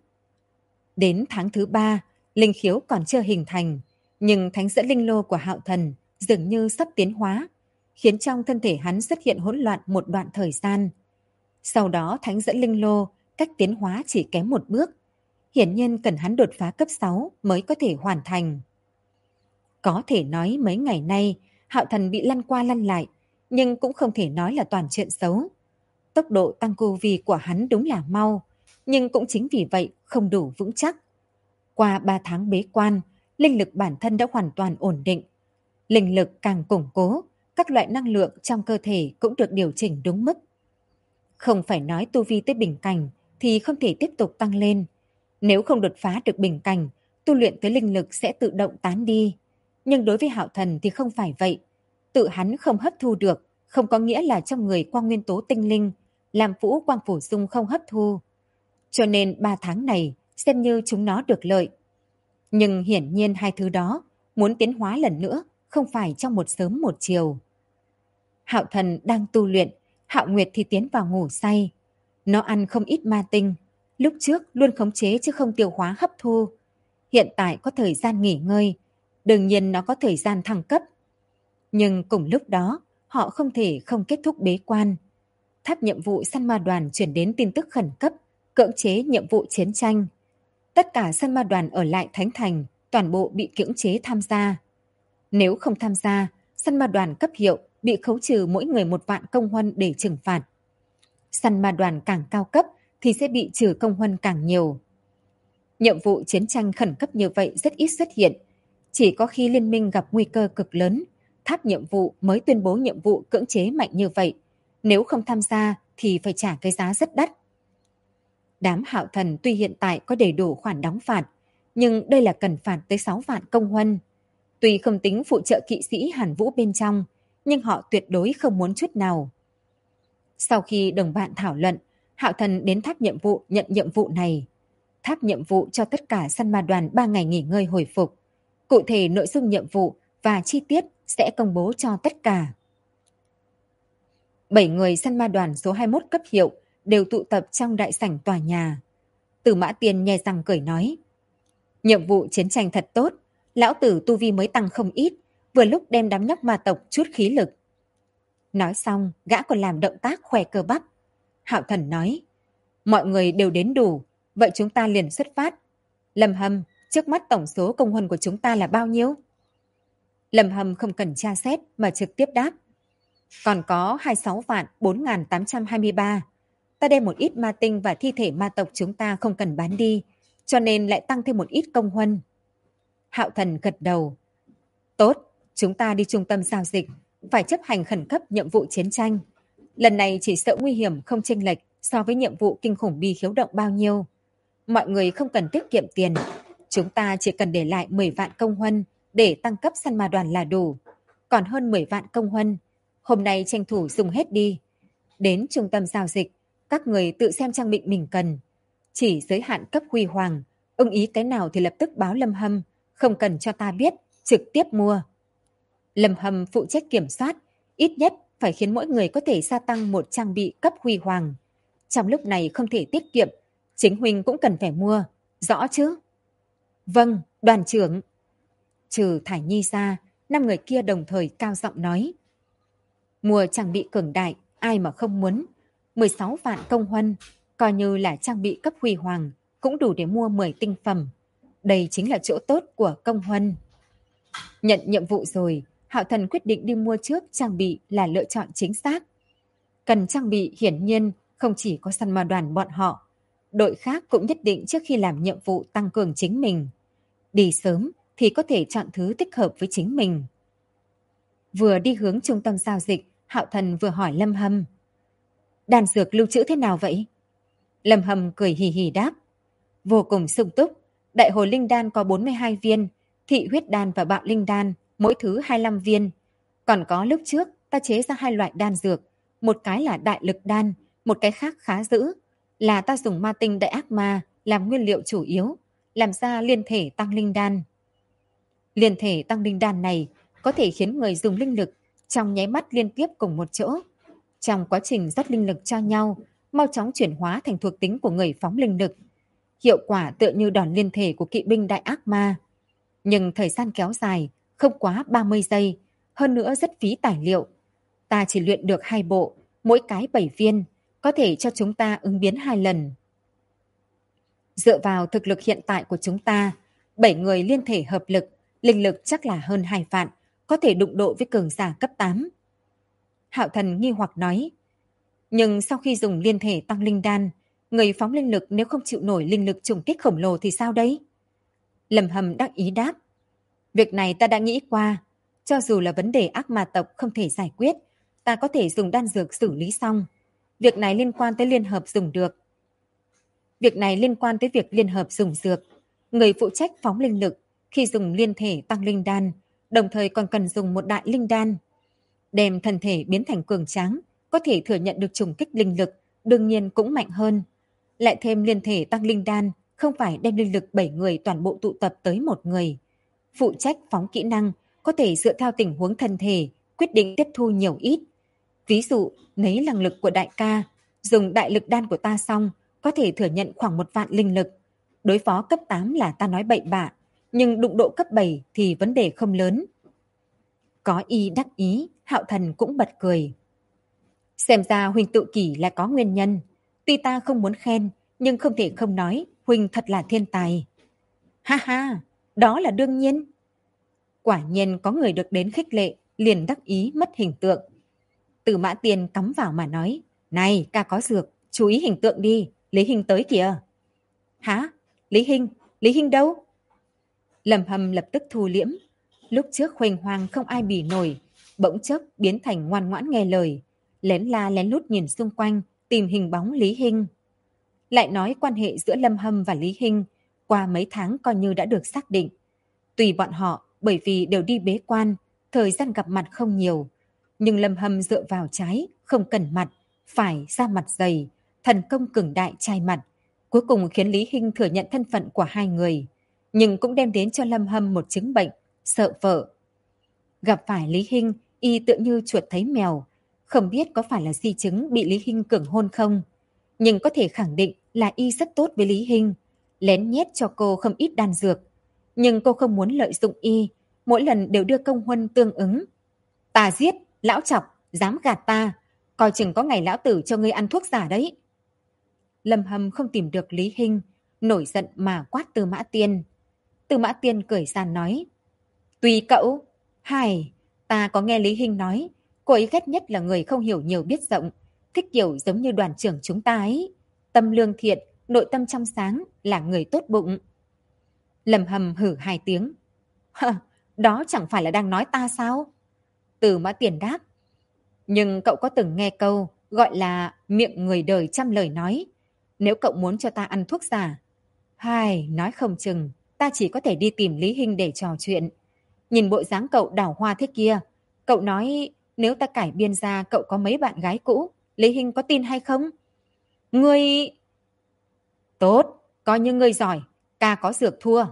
Đến tháng thứ 3, linh khiếu còn chưa hình thành, nhưng thánh dẫn linh lô của Hạo Thần dường như sắp tiến hóa, khiến trong thân thể hắn xuất hiện hỗn loạn một đoạn thời gian. Sau đó thánh dẫn linh lô cách tiến hóa chỉ kém một bước. Hiển nhiên cần hắn đột phá cấp 6 mới có thể hoàn thành. Có thể nói mấy ngày nay, Hạo Thần bị lăn qua lăn lại, nhưng cũng không thể nói là toàn chuyện xấu. Tốc độ tăng tu vi của hắn đúng là mau, nhưng cũng chính vì vậy không đủ vững chắc. Qua 3 tháng bế quan, linh lực bản thân đã hoàn toàn ổn định. Linh lực càng củng cố, các loại năng lượng trong cơ thể cũng được điều chỉnh đúng mức. Không phải nói tu vi tới bình cảnh thì không thể tiếp tục tăng lên. Nếu không đột phá được bình cảnh, tu luyện tới linh lực sẽ tự động tán đi. Nhưng đối với Hạo Thần thì không phải vậy. Tự hắn không hấp thu được, không có nghĩa là trong người quang nguyên tố tinh linh, làm Vũ Quang Phổ Dung không hấp thu. Cho nên 3 tháng này xem như chúng nó được lợi. Nhưng hiển nhiên hai thứ đó muốn tiến hóa lần nữa không phải trong một sớm một chiều. Hạo Thần đang tu luyện, Hạo Nguyệt thì tiến vào ngủ say. Nó ăn không ít ma tinh, lúc trước luôn khống chế chứ không tiêu hóa hấp thu. Hiện tại có thời gian nghỉ ngơi, đương nhiên nó có thời gian thăng cấp. Nhưng cùng lúc đó, họ không thể không kết thúc bế quan. Tháp nhiệm vụ săn ma đoàn chuyển đến tin tức khẩn cấp, cưỡng chế nhiệm vụ chiến tranh. Tất cả săn ma đoàn ở lại Thánh Thành, toàn bộ bị cưỡng chế tham gia. Nếu không tham gia, săn ma đoàn cấp hiệu bị khấu trừ mỗi người 1 vạn công huân để trừng phạt. Săn ma đoàn càng cao cấp thì sẽ bị trừ công huân càng nhiều. Nhiệm vụ chiến tranh khẩn cấp như vậy rất ít xuất hiện. Chỉ có khi liên minh gặp nguy cơ cực lớn, tháp nhiệm vụ mới tuyên bố nhiệm vụ cưỡng chế mạnh như vậy. Nếu không tham gia thì phải trả cái giá rất đắt. Đám Hạo Thần tuy hiện tại có đầy đủ khoản đóng phạt, nhưng đây là cần phạt tới 6 vạn công huân. Tuy không tính phụ trợ kỵ sĩ Hàn Vũ bên trong, nhưng họ tuyệt đối không muốn chút nào. Sau khi đồng bạn thảo luận, Hạo Thần đến tháp nhiệm vụ nhận nhiệm vụ này. Tháp nhiệm vụ cho tất cả săn ma đoàn 3 ngày nghỉ ngơi hồi phục. Cụ thể nội dung nhiệm vụ và chi tiết sẽ công bố cho tất cả. 7 người săn ma đoàn số 21 cấp hiệu đều tụ tập trong đại sảnh tòa nhà. Tử Mã Tiên nhe răng cười nói: nhiệm vụ chiến tranh thật tốt, lão tử tu vi mới tăng không ít, vừa lúc đem đám nhóc ma tộc chút khí lực. Nói xong, gã còn làm động tác khoe cơ bắp. Hạo Thần nói: mọi người đều đến đủ, vậy chúng ta liền xuất phát. Lâm Hâm, trước mắt tổng số công huân của chúng ta là bao nhiêu? Lâm Hâm không cần tra xét mà trực tiếp đáp. Còn có 26.4823. Ta đem một ít ma tinh và thi thể ma tộc chúng ta không cần bán đi, cho nên lại tăng thêm một ít công huân. Hạo Thần gật đầu. Tốt, chúng ta đi trung tâm giao dịch, phải chấp hành khẩn cấp nhiệm vụ chiến tranh. Lần này chỉ sợ nguy hiểm không chênh lệch so với nhiệm vụ kinh khủng bi khiếu động bao nhiêu. Mọi người không cần tiết kiệm tiền, chúng ta chỉ cần để lại 10 vạn công huân để tăng cấp săn ma đoàn là đủ. Còn hơn 10 vạn công huân, hôm nay tranh thủ dùng hết đi. Đến trung tâm giao dịch, các người tự xem trang bị mình cần. Chỉ giới hạn cấp huy hoàng, ưng ý cái nào thì lập tức báo Lâm Hâm, không cần cho ta biết, trực tiếp mua. Lâm Hâm phụ trách kiểm soát, ít nhất phải khiến mỗi người có thể gia tăng một trang bị cấp huy hoàng. Trong lúc này không thể tiết kiệm, chính huynh cũng cần phải mua, rõ chứ? Vâng, đoàn trưởng. Trừ Thải Nhi ra, 5 người kia đồng thời cao giọng nói. Mua trang bị cường đại, ai mà không muốn. 16 vạn công huân, coi như là trang bị cấp huy hoàng, cũng đủ để mua 10 tinh phẩm. Đây chính là chỗ tốt của công huân. Nhận nhiệm vụ rồi, Hạo Thần quyết định đi mua trước trang bị là lựa chọn chính xác. Cần trang bị hiển nhiên không chỉ có săn ma đoàn bọn họ. Đội khác cũng nhất định trước khi làm nhiệm vụ tăng cường chính mình. Đi sớm thì có thể chọn thứ thích hợp với chính mình. Vừa đi hướng trung tâm giao dịch, Hạo Thần vừa hỏi Lâm Hâm. Đan dược lưu trữ thế nào vậy? Lâm Hâm cười hì hì đáp. Vô cùng sung túc. Đại hồi linh đan có 42 viên, thị huyết đan và bạo linh đan, mỗi thứ 25 viên. Còn có lúc trước ta chế ra 2 loại đan dược, một cái là đại lực đan, một cái khác khá dữ, là ta dùng ma tinh đại ác ma làm nguyên liệu chủ yếu, làm ra liên thể tăng linh đan. Liên thể tăng linh đan này có thể khiến người dùng linh lực trong nháy mắt liên tiếp cùng một chỗ. Trong quá trình rót linh lực cho nhau, mau chóng chuyển hóa thành thuộc tính của người phóng linh lực. Hiệu quả tựa như đòn liên thể của kỵ binh đại ác ma. Nhưng thời gian kéo dài, không quá 30 giây, hơn nữa rất phí tài liệu. Ta chỉ luyện được 2 bộ, mỗi cái 7 viên, có thể cho chúng ta ứng biến 2 lần. Dựa vào thực lực hiện tại của chúng ta, 7 người liên thể hợp lực, linh lực chắc là hơn 2 vạn, có thể đụng độ với cường giả cấp 8. Hạo Thần nghi hoặc nói, nhưng sau khi dùng liên thể tăng linh đan, người phóng linh lực nếu không chịu nổi linh lực trùng kích khổng lồ thì sao đấy? Lâm Hâm đắc ý đáp, việc này ta đã nghĩ qua, cho dù là vấn đề ác ma tộc không thể giải quyết, ta có thể dùng đan dược xử lý xong. Việc này liên quan tới liên hợp dùng được. Việc này liên quan tới việc liên hợp dùng dược. Người phụ trách phóng linh lực khi dùng liên thể tăng linh đan, đồng thời còn cần dùng một đại linh đan. Đem thân thể biến thành cường tráng, có thể thừa nhận được trùng kích linh lực, đương nhiên cũng mạnh hơn. Lại thêm liên thể tăng linh đan, không phải đem linh lực 7 người toàn bộ tụ tập tới một người. Phụ trách phóng kỹ năng, có thể dựa theo tình huống thân thể, quyết định tiếp thu nhiều ít. Ví dụ, lấy năng lực của đại ca, dùng đại lực đan của ta xong, có thể thừa nhận khoảng 1 vạn linh lực. Đối phó cấp 8 là ta nói bậy bạ, nhưng đụng độ cấp 7 thì vấn đề không lớn. Có y đắc ý, Hạo Thần cũng bật cười. Xem ra huynh tự kỷ là có nguyên nhân. Tuy ta không muốn khen, nhưng không thể không nói, huynh thật là thiên tài. Ha ha, đó là đương nhiên. Quả nhiên có người được đến khích lệ, liền đắc ý mất hình tượng. Từ Mã Tiên cắm vào mà nói, này ca có dược, chú ý hình tượng đi, Lý Hinh tới kìa. Hả? Lý Hinh đâu? Lâm Hâm lập tức thu liễm. Lúc trước huênh hoang không ai bỉ nổi, bỗng chốc biến thành ngoan ngoãn nghe lời, lén la lén lút nhìn xung quanh, tìm hình bóng Lý Hinh. Lại nói quan hệ giữa Lâm Hâm và Lý Hinh qua mấy tháng coi như đã được xác định. Tùy bọn họ bởi vì đều đi bế quan, thời gian gặp mặt không nhiều, nhưng Lâm Hâm dựa vào trái, không cần mặt, phải ra mặt dày, thần công cường đại trai mặt, cuối cùng khiến Lý Hinh thừa nhận thân phận của hai người, nhưng cũng đem đến cho Lâm Hâm một chứng bệnh, sợ vợ. Gặp phải Lý Hinh, y tựa như chuột thấy mèo, không biết có phải là di chứng bị Lý Hinh cưỡng hôn không, nhưng có thể khẳng định là y rất tốt với Lý Hinh, lén nhét cho cô không ít đan dược, nhưng cô không muốn lợi dụng y, mỗi lần đều đưa công huân tương ứng. Ta giết, lão chọc, dám gạt ta, coi chừng có ngày lão tử cho ngươi ăn thuốc giả đấy. Lâm Hâm không tìm được Lý Hinh, nổi giận mà quát Tư Mã Tiên. Tư Mã Tiên cười gian nói, tùy cậu, Hai, ta có nghe Lý Hinh nói, cô ấy ghét nhất là người không hiểu nhiều biết rộng, thích kiểu giống như đoàn trưởng chúng ta ấy. Tâm lương thiện, nội tâm trong sáng, là người tốt bụng. Lâm Hâm hử hai tiếng. Hờ, đó chẳng phải là đang nói ta sao? Từ Mã Tiền đáp. Nhưng cậu có từng nghe câu gọi là miệng người đời trăm lời nói. Nếu cậu muốn cho ta ăn thuốc giả, nói không chừng, ta chỉ có thể đi tìm Lý Hinh để trò chuyện. Nhìn bộ dáng cậu đào hoa thế kia, cậu nói nếu ta cải biên ra cậu có mấy bạn gái cũ, Lý Hinh có tin hay không? Ngươi... Tốt, coi như ngươi giỏi, ca có dược thua.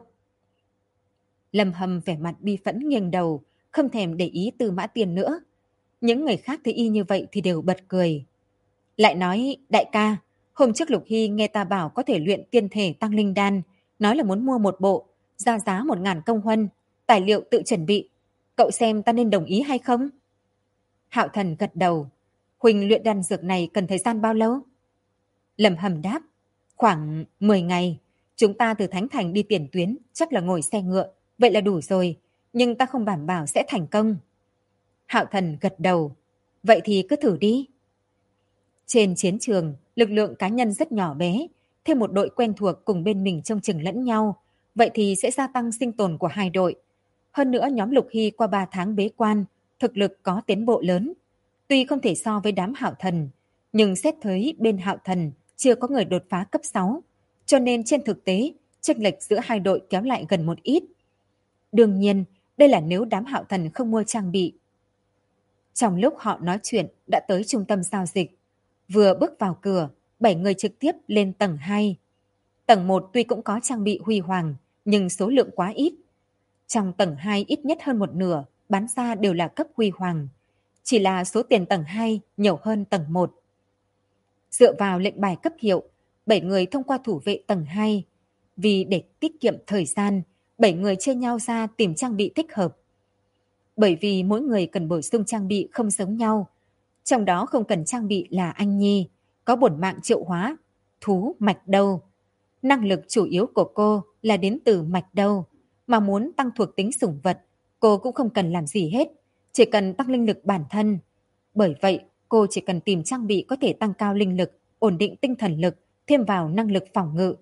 Lâm Hâm vẻ mặt bi phẫn nghiêng đầu, không thèm để ý Tư Mã Tiên nữa. Những người khác thấy y như vậy thì đều bật cười. Lại nói, đại ca, hôm trước Lục Hy nghe ta bảo có thể luyện tiên thể tăng linh đan, nói là muốn mua một bộ, ra giá 1.000 công huân, tài liệu tự chuẩn bị. Cậu xem ta nên đồng ý hay không? Hạo Thần gật đầu. Huỳnh luyện đan dược này cần thời gian bao lâu? Lâm Hâm đáp. Khoảng 10 ngày. Chúng ta từ Thánh Thành đi tiền tuyến, chắc là ngồi xe ngựa. Vậy là đủ rồi, nhưng ta không đảm bảo sẽ thành công. Hạo Thần gật đầu. Vậy thì cứ thử đi. Trên chiến trường, lực lượng cá nhân rất nhỏ bé, thêm một đội quen thuộc cùng bên mình trông chừng lẫn nhau, vậy thì sẽ gia tăng sinh tồn của hai đội. Hơn nữa nhóm Lục Hy qua 3 tháng bế quan, thực lực có tiến bộ lớn. Tuy không thể so với đám Hạo Thần, nhưng xét thấy bên Hạo Thần chưa có người đột phá cấp 6, cho nên trên thực tế, chênh lệch giữa hai đội kéo lại gần một ít. Đương nhiên, đây là nếu đám Hạo Thần không mua trang bị. Trong lúc họ nói chuyện đã tới trung tâm giao dịch. Vừa bước vào cửa, 7 người trực tiếp lên tầng 2. Tầng 1 tuy cũng có trang bị huy hoàng, nhưng số lượng quá ít. Trong tầng 2 ít nhất hơn một nửa, bán ra đều là cấp huy hoàng. Chỉ là số tiền tầng 2 nhiều hơn tầng 1. Dựa vào lệnh bài cấp hiệu, 7 người thông qua thủ vệ tầng 2. Vì để tiết kiệm thời gian, 7 người chia nhau ra tìm trang bị thích hợp. Bởi vì mỗi người cần bổ sung trang bị không giống nhau. Trong đó không cần trang bị là anh Nhi, có bổn mạng triệu hóa, thú mạch đâu. Năng lực chủ yếu của cô là đến từ mạch đâu, mà muốn tăng thuộc tính sủng vật, cô cũng không cần làm gì hết, chỉ cần tăng linh lực bản thân. Bởi vậy, cô chỉ cần tìm trang bị có thể tăng cao linh lực, ổn định tinh thần lực, thêm vào năng lực phòng ngự.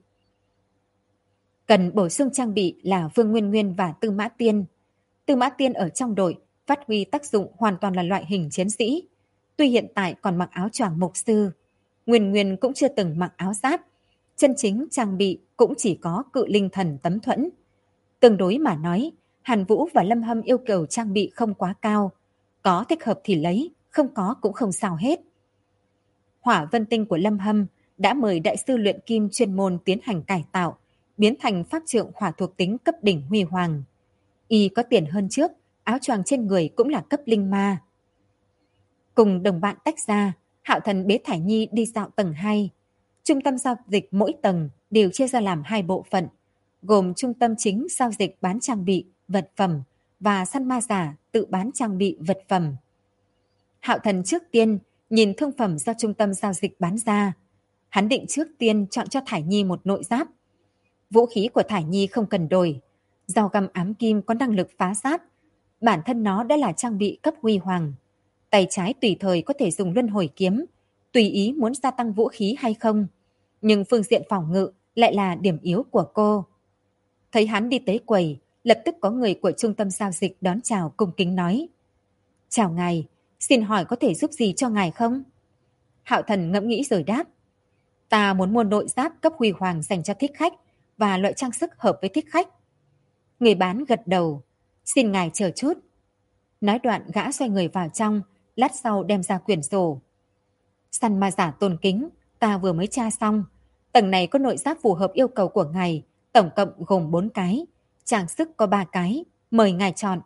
Cần bổ sung trang bị là Vương Nguyên Nguyên và Tư Mã Tiên. Tư Mã Tiên ở trong đội phát huy tác dụng hoàn toàn là loại hình chiến sĩ. Tuy hiện tại còn mặc áo choàng mục sư, Nguyên Nguyên cũng chưa từng mặc áo giáp. Chân chính trang bị cũng chỉ có cự linh thần tấm thuẫn. Tương đối mà nói, Hàn Vũ và Lâm Hâm yêu cầu trang bị không quá cao. Có thích hợp thì lấy, không có cũng không sao hết. Hỏa vân tinh của Lâm Hâm đã mời đại sư luyện kim chuyên môn tiến hành cải tạo, biến thành pháp trượng hỏa thuộc tính cấp đỉnh huy hoàng. Y có tiền hơn trước, áo choàng trên người cũng là cấp linh ma. Cùng đồng bạn tách ra, Hạo Thần bế Thải Nhi đi dạo tầng 2. Trung tâm giao dịch mỗi tầng đều chia ra làm 2 bộ phận, gồm trung tâm chính giao dịch bán trang bị, vật phẩm và săn ma giả tự bán trang bị, vật phẩm. Hạo Thần trước tiên nhìn thương phẩm do trung tâm giao dịch bán ra. Hắn định trước tiên chọn cho Thải Nhi một nội giáp. Vũ khí của Thải Nhi không cần đổi. Dao găm ám kim có năng lực phá giáp. Bản thân nó đã là trang bị cấp huy hoàng. Tay trái tùy thời có thể dùng luân hồi kiếm, tùy ý muốn gia tăng vũ khí hay không. Nhưng phương diện phòng ngự lại là điểm yếu của cô. Thấy hắn đi tới quầy, lập tức có người của trung tâm giao dịch đón chào cung kính nói. Chào ngài, xin hỏi có thể giúp gì cho ngài không? Hạo Thần ngẫm nghĩ rồi đáp. Ta muốn mua nội giáp cấp huy hoàng dành cho thích khách và loại trang sức hợp với thích khách. Người bán gật đầu. Xin ngài chờ chút. Nói đoạn gã xoay người vào trong, lát sau đem ra quyển sổ. Săn ma giả tôn kính, ta vừa mới tra xong. Tầng này có nội giáp phù hợp yêu cầu của ngài, tổng cộng gồm 4 cái. Trang sức có 3 cái, mời ngài chọn.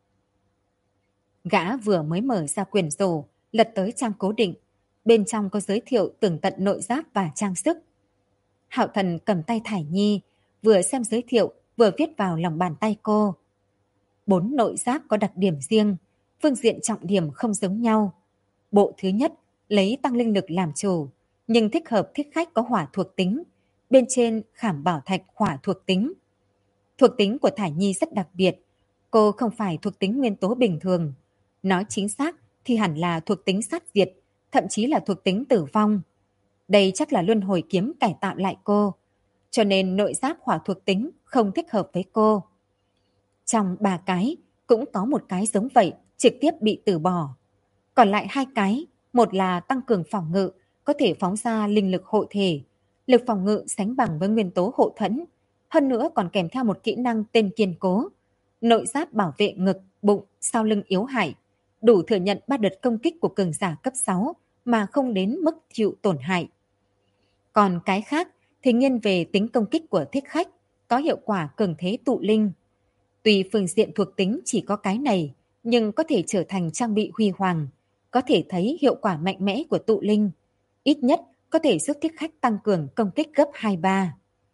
Gã vừa mới mở ra quyển sổ, lật tới trang cố định. Bên trong có giới thiệu tường tận nội giáp và trang sức. Hạo Thần cầm tay Thải Nhi, vừa xem giới thiệu, vừa viết vào lòng bàn tay cô. 4 nội giáp có đặc điểm riêng, phương diện trọng điểm không giống nhau. Bộ thứ nhất lấy tăng linh lực làm chủ, nhưng thích hợp thích khách có hỏa thuộc tính. Bên trên khảm bảo thạch hỏa thuộc tính. Thuộc tính của Thải Nhi rất đặc biệt. Cô không phải thuộc tính nguyên tố bình thường. Nói chính xác thì hẳn là thuộc tính sát diệt, thậm chí là thuộc tính tử vong. Đây chắc là luân hồi kiếm cải tạo lại cô, cho nên nội giáp hỏa thuộc tính không thích hợp với cô. Trong 3 cái, cũng có một cái giống vậy, trực tiếp bị từ bỏ. Còn lại 2 cái, một là tăng cường phòng ngự, có thể phóng ra linh lực hộ thể, lực phòng ngự sánh bằng với nguyên tố hộ thuẫn, hơn nữa còn kèm theo một kỹ năng tên kiên cố. Nội giáp bảo vệ ngực, bụng, sau lưng yếu hại, đủ thừa nhận 3 đợt công kích của cường giả cấp 6 mà không đến mức chịu tổn hại. Còn cái khác thì nghiêng về tính công kích của thích khách, có hiệu quả cường thế tụ linh. Tuy phương diện thuộc tính chỉ có cái này, nhưng có thể trở thành trang bị huy hoàng, có thể thấy hiệu quả mạnh mẽ của tụ linh. Ít nhất có thể giúp thích khách tăng cường công kích gấp 2-3.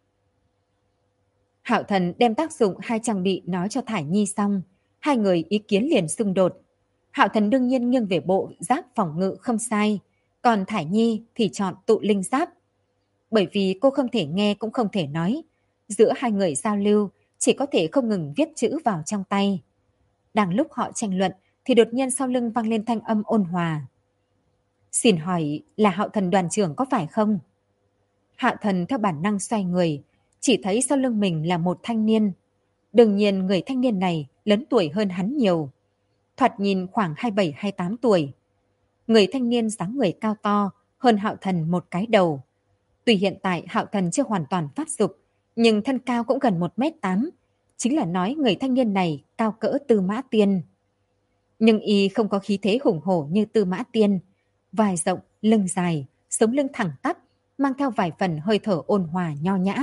Hạo Thần đem tác dụng 2 trang bị nói cho Thải Nhi xong, hai người ý kiến liền xung đột. Hạo Thần đương nhiên nghiêng về bộ giáp phòng ngự không sai, còn Thải Nhi thì chọn tụ linh giáp. Bởi vì cô không thể nghe cũng không thể nói, giữa hai người giao lưu chỉ có thể không ngừng viết chữ vào trong tay. Đang lúc họ tranh luận thì đột nhiên sau lưng vang lên thanh âm ôn hòa. Xin hỏi là Hạo Thần đoàn trưởng có phải không? Hạo Thần theo bản năng xoay người, chỉ thấy sau lưng mình là một thanh niên. Đương nhiên người thanh niên này lớn tuổi hơn hắn nhiều. Thoạt nhìn khoảng 27-28 tuổi. Người thanh niên dáng người cao to, hơn Hạo Thần một cái đầu. Tuy hiện tại Hạo Thần chưa hoàn toàn phát dục, nhưng thân cao cũng gần 1m8, chính là nói người thanh niên này cao cỡ Tư Mã Tiên. Nhưng y không có khí thế hùng hổ như Tư Mã Tiên, vai rộng, lưng dài, sống lưng thẳng tắp, mang theo vài phần hơi thở ôn hòa nho nhã.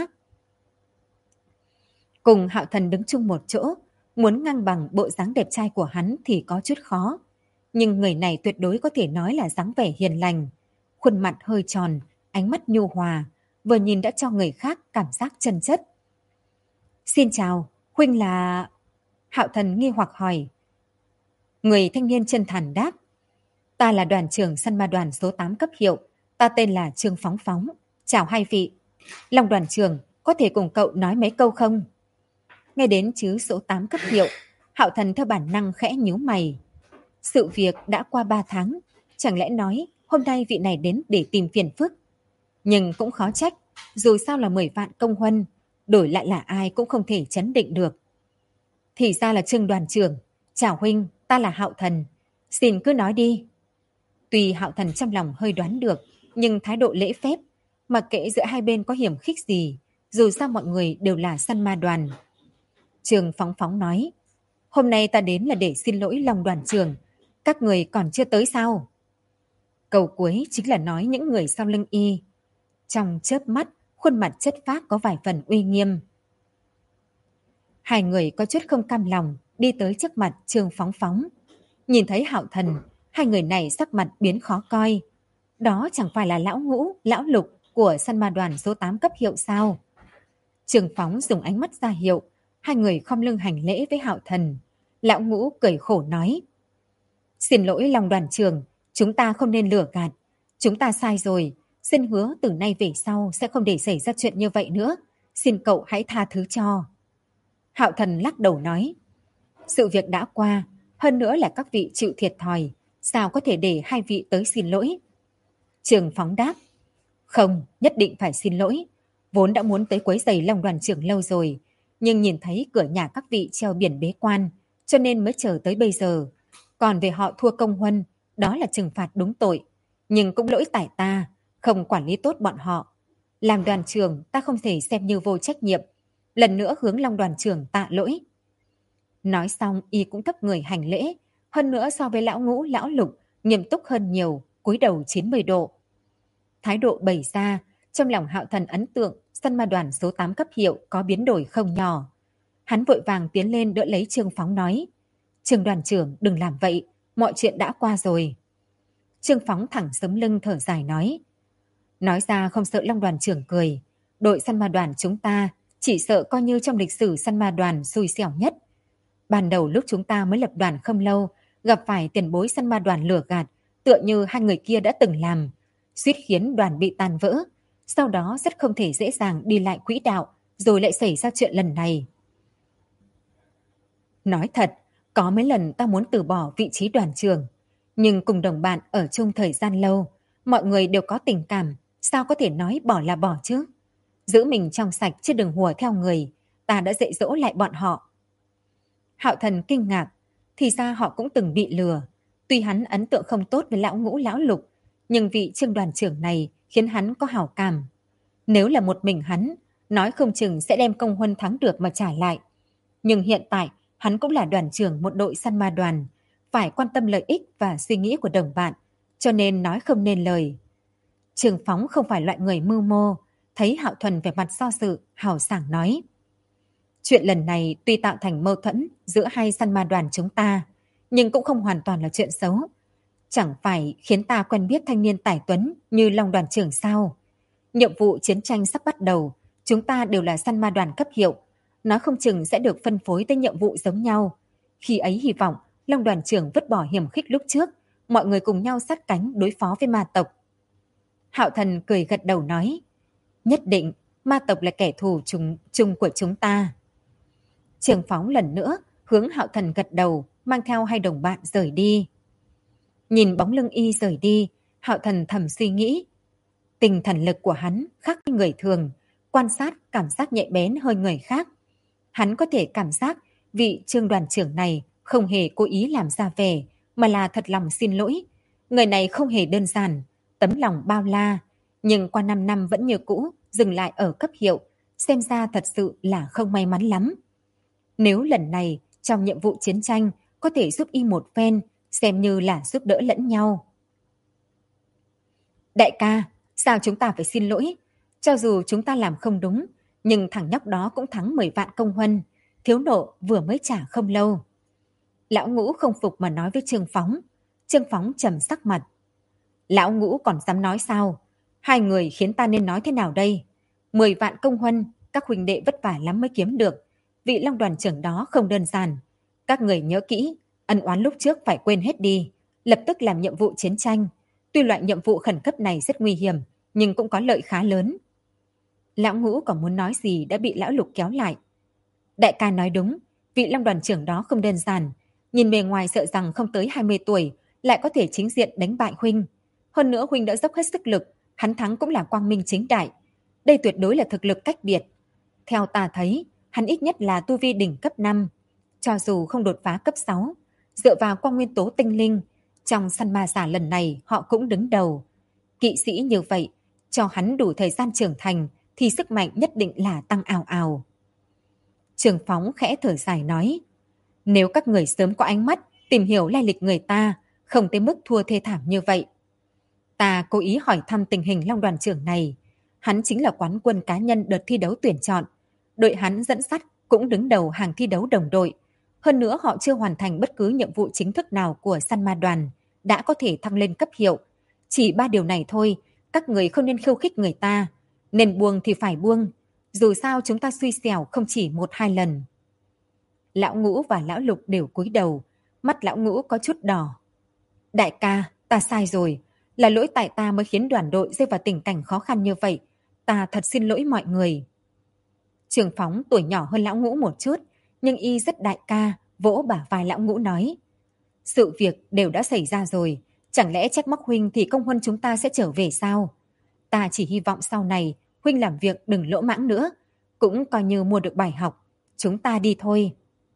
Cùng Hạo Thần đứng chung một chỗ, muốn ngang bằng bộ dáng đẹp trai của hắn thì có chút khó. Nhưng người này tuyệt đối có thể nói là dáng vẻ hiền lành, khuôn mặt hơi tròn, ánh mắt nhu hòa, vừa nhìn đã cho người khác cảm giác chân chất. Xin chào, huynh là... Hạo Thần nghi hoặc hỏi. Người thanh niên chân thành đáp. Ta là đoàn trưởng săn ma đoàn số 8 cấp hiệu, ta tên là Trương Phóng Phóng. Chào hai vị. Long đoàn trưởng, có thể cùng cậu nói mấy câu không? Nghe đến chữ số 8 cấp hiệu, Hạo Thần theo bản năng khẽ nhíu mày. Sự việc đã qua 3 tháng, chẳng lẽ nói hôm nay vị này đến để tìm phiền phức? Nhưng cũng khó trách, dù sao là 10 vạn công huân, đổi lại là ai cũng không thể chấn định được. Thì ra là Trương đoàn trưởng. Chào huynh, ta là Hạo Thần. Xin cứ nói đi. Tuy Hạo Thần trong lòng hơi đoán được, nhưng thái độ lễ phép, mặc kệ giữa hai bên có hiểm khích gì, dù sao mọi người đều là săn ma đoàn. Trương Phóng Phóng nói, hôm nay ta đến là để xin lỗi Long đoàn trưởng, các người còn chưa tới sao? Câu cuối chính là nói những người sau lưng y. Trong chớp mắt, khuôn mặt chất phác có vài phần uy nghiêm. Hai người có chút không cam lòng, đi tới trước mặt Trương Phóng Phóng. Nhìn thấy Hạo Thần, hai người này sắc mặt biến khó coi. Đó chẳng phải là lão ngũ, lão lục của săn ma đoàn số 8 cấp hiệu sao? Trương Phóng dùng ánh mắt ra hiệu, hai người khom lưng hành lễ với Hạo Thần. Lão ngũ cười khổ nói. Xin lỗi Long đoàn trưởng, chúng ta không nên lừa gạt. Chúng ta sai rồi, xin hứa từ nay về sau sẽ không để xảy ra chuyện như vậy nữa. Xin cậu hãy tha thứ cho. Hạo Thần lắc đầu nói. Sự việc đã qua, hơn nữa là các vị chịu thiệt thòi, sao có thể để hai vị tới xin lỗi? Trương Phóng đáp. Không, nhất định phải xin lỗi. Vốn đã muốn tới quấy rầy Long đoàn trưởng lâu rồi, nhưng nhìn thấy cửa nhà các vị treo biển bế quan, cho nên mới chờ tới bây giờ. Còn về họ thua công huân, đó là trừng phạt đúng tội. Nhưng cũng lỗi tại ta, không quản lý tốt bọn họ. Làm đoàn trưởng ta không thể xem như vô trách nhiệm. Lần nữa hướng Long đoàn trưởng tạ lỗi. Nói xong y cũng thấp người hành lễ, hơn nữa so với lão ngũ lão lục nghiêm túc hơn nhiều, cúi đầu 90 độ. Thái độ bày ra, trong lòng Hạo Thần ấn tượng săn ma đoàn số 8 cấp hiệu có biến đổi không nhỏ. Hắn vội vàng tiến lên đỡ lấy Trương Phóng nói. Trương đoàn trưởng đừng làm vậy, mọi chuyện đã qua rồi. Trương Phóng thẳng sống lưng thở dài nói. Nói ra không sợ Long đoàn trưởng cười. Đội săn ma đoàn chúng ta chỉ sợ coi như trong lịch sử săn ma đoàn xui xẻo nhất. Ban đầu lúc chúng ta mới lập đoàn không lâu, gặp phải tiền bối săn ma đoàn lừa gạt, tựa như hai người kia đã từng làm, suýt khiến đoàn bị tan vỡ. Sau đó rất không thể dễ dàng đi lại quỹ đạo, rồi lại xảy ra chuyện lần này. Nói thật, có mấy lần ta muốn từ bỏ vị trí đoàn trưởng, nhưng cùng đồng bạn ở chung thời gian lâu, mọi người đều có tình cảm, sao có thể nói bỏ là bỏ chứ? Giữ mình trong sạch chứ đừng hùa theo người, ta đã dạy dỗ lại bọn họ. Hạo Thần kinh ngạc, thì ra họ cũng từng bị lừa. Tuy hắn ấn tượng không tốt với lão Ngũ lão Lục, nhưng vị Trương đoàn trưởng này khiến hắn có hảo cảm. Nếu là một mình hắn, nói không chừng sẽ đem công huân thắng được mà trả lại. Nhưng hiện tại, hắn cũng là đoàn trưởng một đội săn ma đoàn, phải quan tâm lợi ích và suy nghĩ của đồng bạn, cho nên nói không nên lời. Trường Phóng không phải loại người mưu mô, thấy Hạo Thuần vẻ mặt do dự, hào sảng nói. Chuyện lần này tuy tạo thành mâu thuẫn giữa hai săn ma đoàn chúng ta, nhưng cũng không hoàn toàn là chuyện xấu. Chẳng phải khiến ta quen biết thanh niên tài tuấn như Long đoàn trưởng sao? Nhiệm vụ chiến tranh sắp bắt đầu, chúng ta đều là săn ma đoàn cấp hiệu, nói không chừng sẽ được phân phối tới nhiệm vụ giống nhau. Khi ấy hy vọng Long đoàn trưởng vứt bỏ hiểm khích lúc trước, mọi người cùng nhau sát cánh đối phó với ma tộc. Hạo Thần cười gật đầu nói, nhất định, ma tộc là kẻ thù chung của chúng ta. Trường Phóng lần nữa hướng Hạo Thần gật đầu, mang theo hai đồng bạn rời đi. Nhìn bóng lưng y rời đi, Hạo Thần thầm suy nghĩ. Tinh thần lực của hắn khác với người thường, quan sát cảm giác nhạy bén hơn người khác. Hắn có thể cảm giác vị Trương đoàn trưởng này không hề cố ý làm ra vẻ, mà là thật lòng xin lỗi. Người này không hề đơn giản, tấm lòng bao la, nhưng qua 5 năm vẫn như cũ, dừng lại ở cấp hiệu, xem ra thật sự là không may mắn lắm. Nếu lần này trong nhiệm vụ chiến tranh có thể giúp y một phen, xem như là giúp đỡ lẫn nhau. Đại ca, sao chúng ta phải xin lỗi? Cho dù chúng ta làm không đúng, nhưng thằng nhóc đó cũng thắng 10 vạn công huân, thiếu nộ vừa mới trả không lâu. Lão Ngũ không phục mà nói với Trương Phóng. Trương Phóng trầm sắc mặt. Lão Ngũ còn dám nói sao? Hai người khiến ta nên nói thế nào đây? 10 vạn công huân, các huynh đệ vất vả lắm mới kiếm được. Vị Long đoàn trưởng đó không đơn giản. Các người nhớ kỹ, ân oán lúc trước phải quên hết đi, lập tức làm nhiệm vụ chiến tranh. Tuy loại nhiệm vụ khẩn cấp này rất nguy hiểm, nhưng cũng có lợi khá lớn. Lão Ngũ còn muốn nói gì đã bị Lão Lục kéo lại. Đại ca nói đúng, vị Long đoàn trưởng đó không đơn giản. Nhìn bề ngoài sợ rằng không tới 20 tuổi, lại có thể chính diện đánh bại huynh. Hơn nữa huynh đã dốc hết sức lực, hắn thắng cũng là quang minh chính đại. Đây tuyệt đối là thực lực cách biệt. Theo ta thấy, hắn ít nhất là tu vi đỉnh cấp 5. Cho dù không đột phá cấp 6, dựa vào quang nguyên tố tinh linh, trong săn ma giả lần này họ cũng đứng đầu. Kỵ sĩ như vậy, cho hắn đủ thời gian trưởng thành thì sức mạnh nhất định là tăng ào ào. Trường Phóng khẽ thở dài nói, nếu các người sớm có ánh mắt tìm hiểu lai lịch người ta, không tới mức thua thê thảm như vậy. Ta cố ý hỏi thăm tình hình Long đoàn trưởng này. Hắn chính là quán quân cá nhân đợt thi đấu tuyển chọn. Đội hắn dẫn dắt cũng đứng đầu hàng thi đấu đồng đội. Hơn nữa họ chưa hoàn thành bất cứ nhiệm vụ chính thức nào của săn ma đoàn, đã có thể thăng lên cấp hiệu. Chỉ 3 điều này thôi, các người không nên khiêu khích người ta. Nên buông thì phải buông. Dù sao chúng ta xui xẻo không chỉ 1-2 lần. Lão Ngũ và Lão Lục đều cúi đầu. Mắt Lão Ngũ có chút đỏ. Đại ca, ta sai rồi. Là lỗi tại ta mới khiến đoàn đội rơi vào tình cảnh khó khăn như vậy. Ta thật xin lỗi mọi người. Trường Phóng tuổi nhỏ hơn Lão Ngũ một chút, nhưng y rất đại ca, vỗ bả vai Lão Ngũ nói. Sự việc đều đã xảy ra rồi, chẳng lẽ trách móc huynh thì công huân chúng ta sẽ trở về sao? Ta chỉ hy vọng sau này huynh làm việc đừng lỗ mãng nữa, cũng coi như mua được bài học. Chúng ta đi thôi.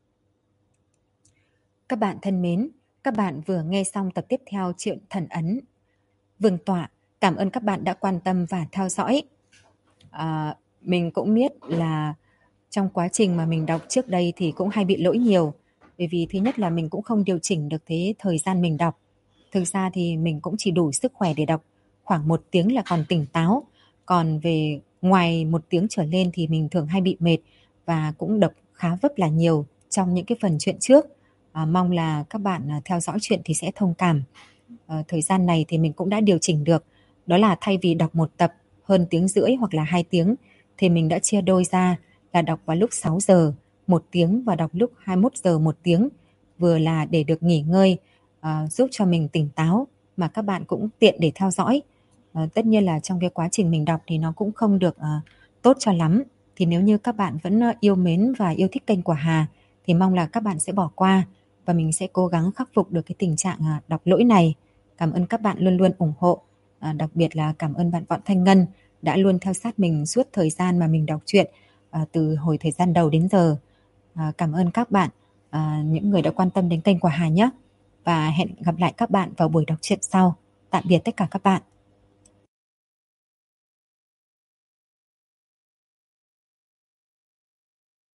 Các bạn thân mến, các bạn vừa nghe xong tập tiếp theo truyện Thần Ấn. Vương Tọa, cảm ơn các bạn đã quan tâm và theo dõi. Mình cũng biết là trong quá trình mà mình đọc trước đây thì cũng hay bị lỗi nhiều. Bởi vì thứ nhất là mình cũng không điều chỉnh được thế thời gian mình đọc. Thực ra thì mình cũng chỉ đủ sức khỏe để đọc khoảng 1 tiếng là còn tỉnh táo. Còn về ngoài 1 tiếng trở lên thì mình thường hay bị mệt và cũng đọc khá vấp là nhiều trong những cái phần chuyện trước. Mong là các bạn theo dõi chuyện thì sẽ thông cảm. Thời gian này thì mình cũng đã điều chỉnh được. Đó là thay vì đọc một tập hơn 1,5 tiếng hoặc là 2 tiếng thì mình đã chia đôi ra là đọc vào lúc 6 giờ 1 tiếng và đọc lúc 21 giờ 1 tiếng. Vừa là để được nghỉ ngơi, giúp cho mình tỉnh táo mà các bạn cũng tiện để theo dõi. Tất nhiên là trong cái quá trình mình đọc thì nó cũng không được tốt cho lắm. Thì nếu như các bạn vẫn yêu mến và yêu thích kênh của Hà thì mong là các bạn sẽ bỏ qua và mình sẽ cố gắng khắc phục được cái tình trạng đọc lỗi này. Cảm ơn các bạn luôn luôn ủng hộ. Đặc biệt là cảm ơn bạn Võ Thanh Ngân đã luôn theo sát mình suốt thời gian mà mình đọc truyện từ hồi thời gian đầu đến giờ. Cảm ơn các bạn, những người đã quan tâm đến kênh của Hà nhé. Và hẹn gặp lại các bạn vào buổi đọc truyện sau. Tạm biệt tất cả các bạn.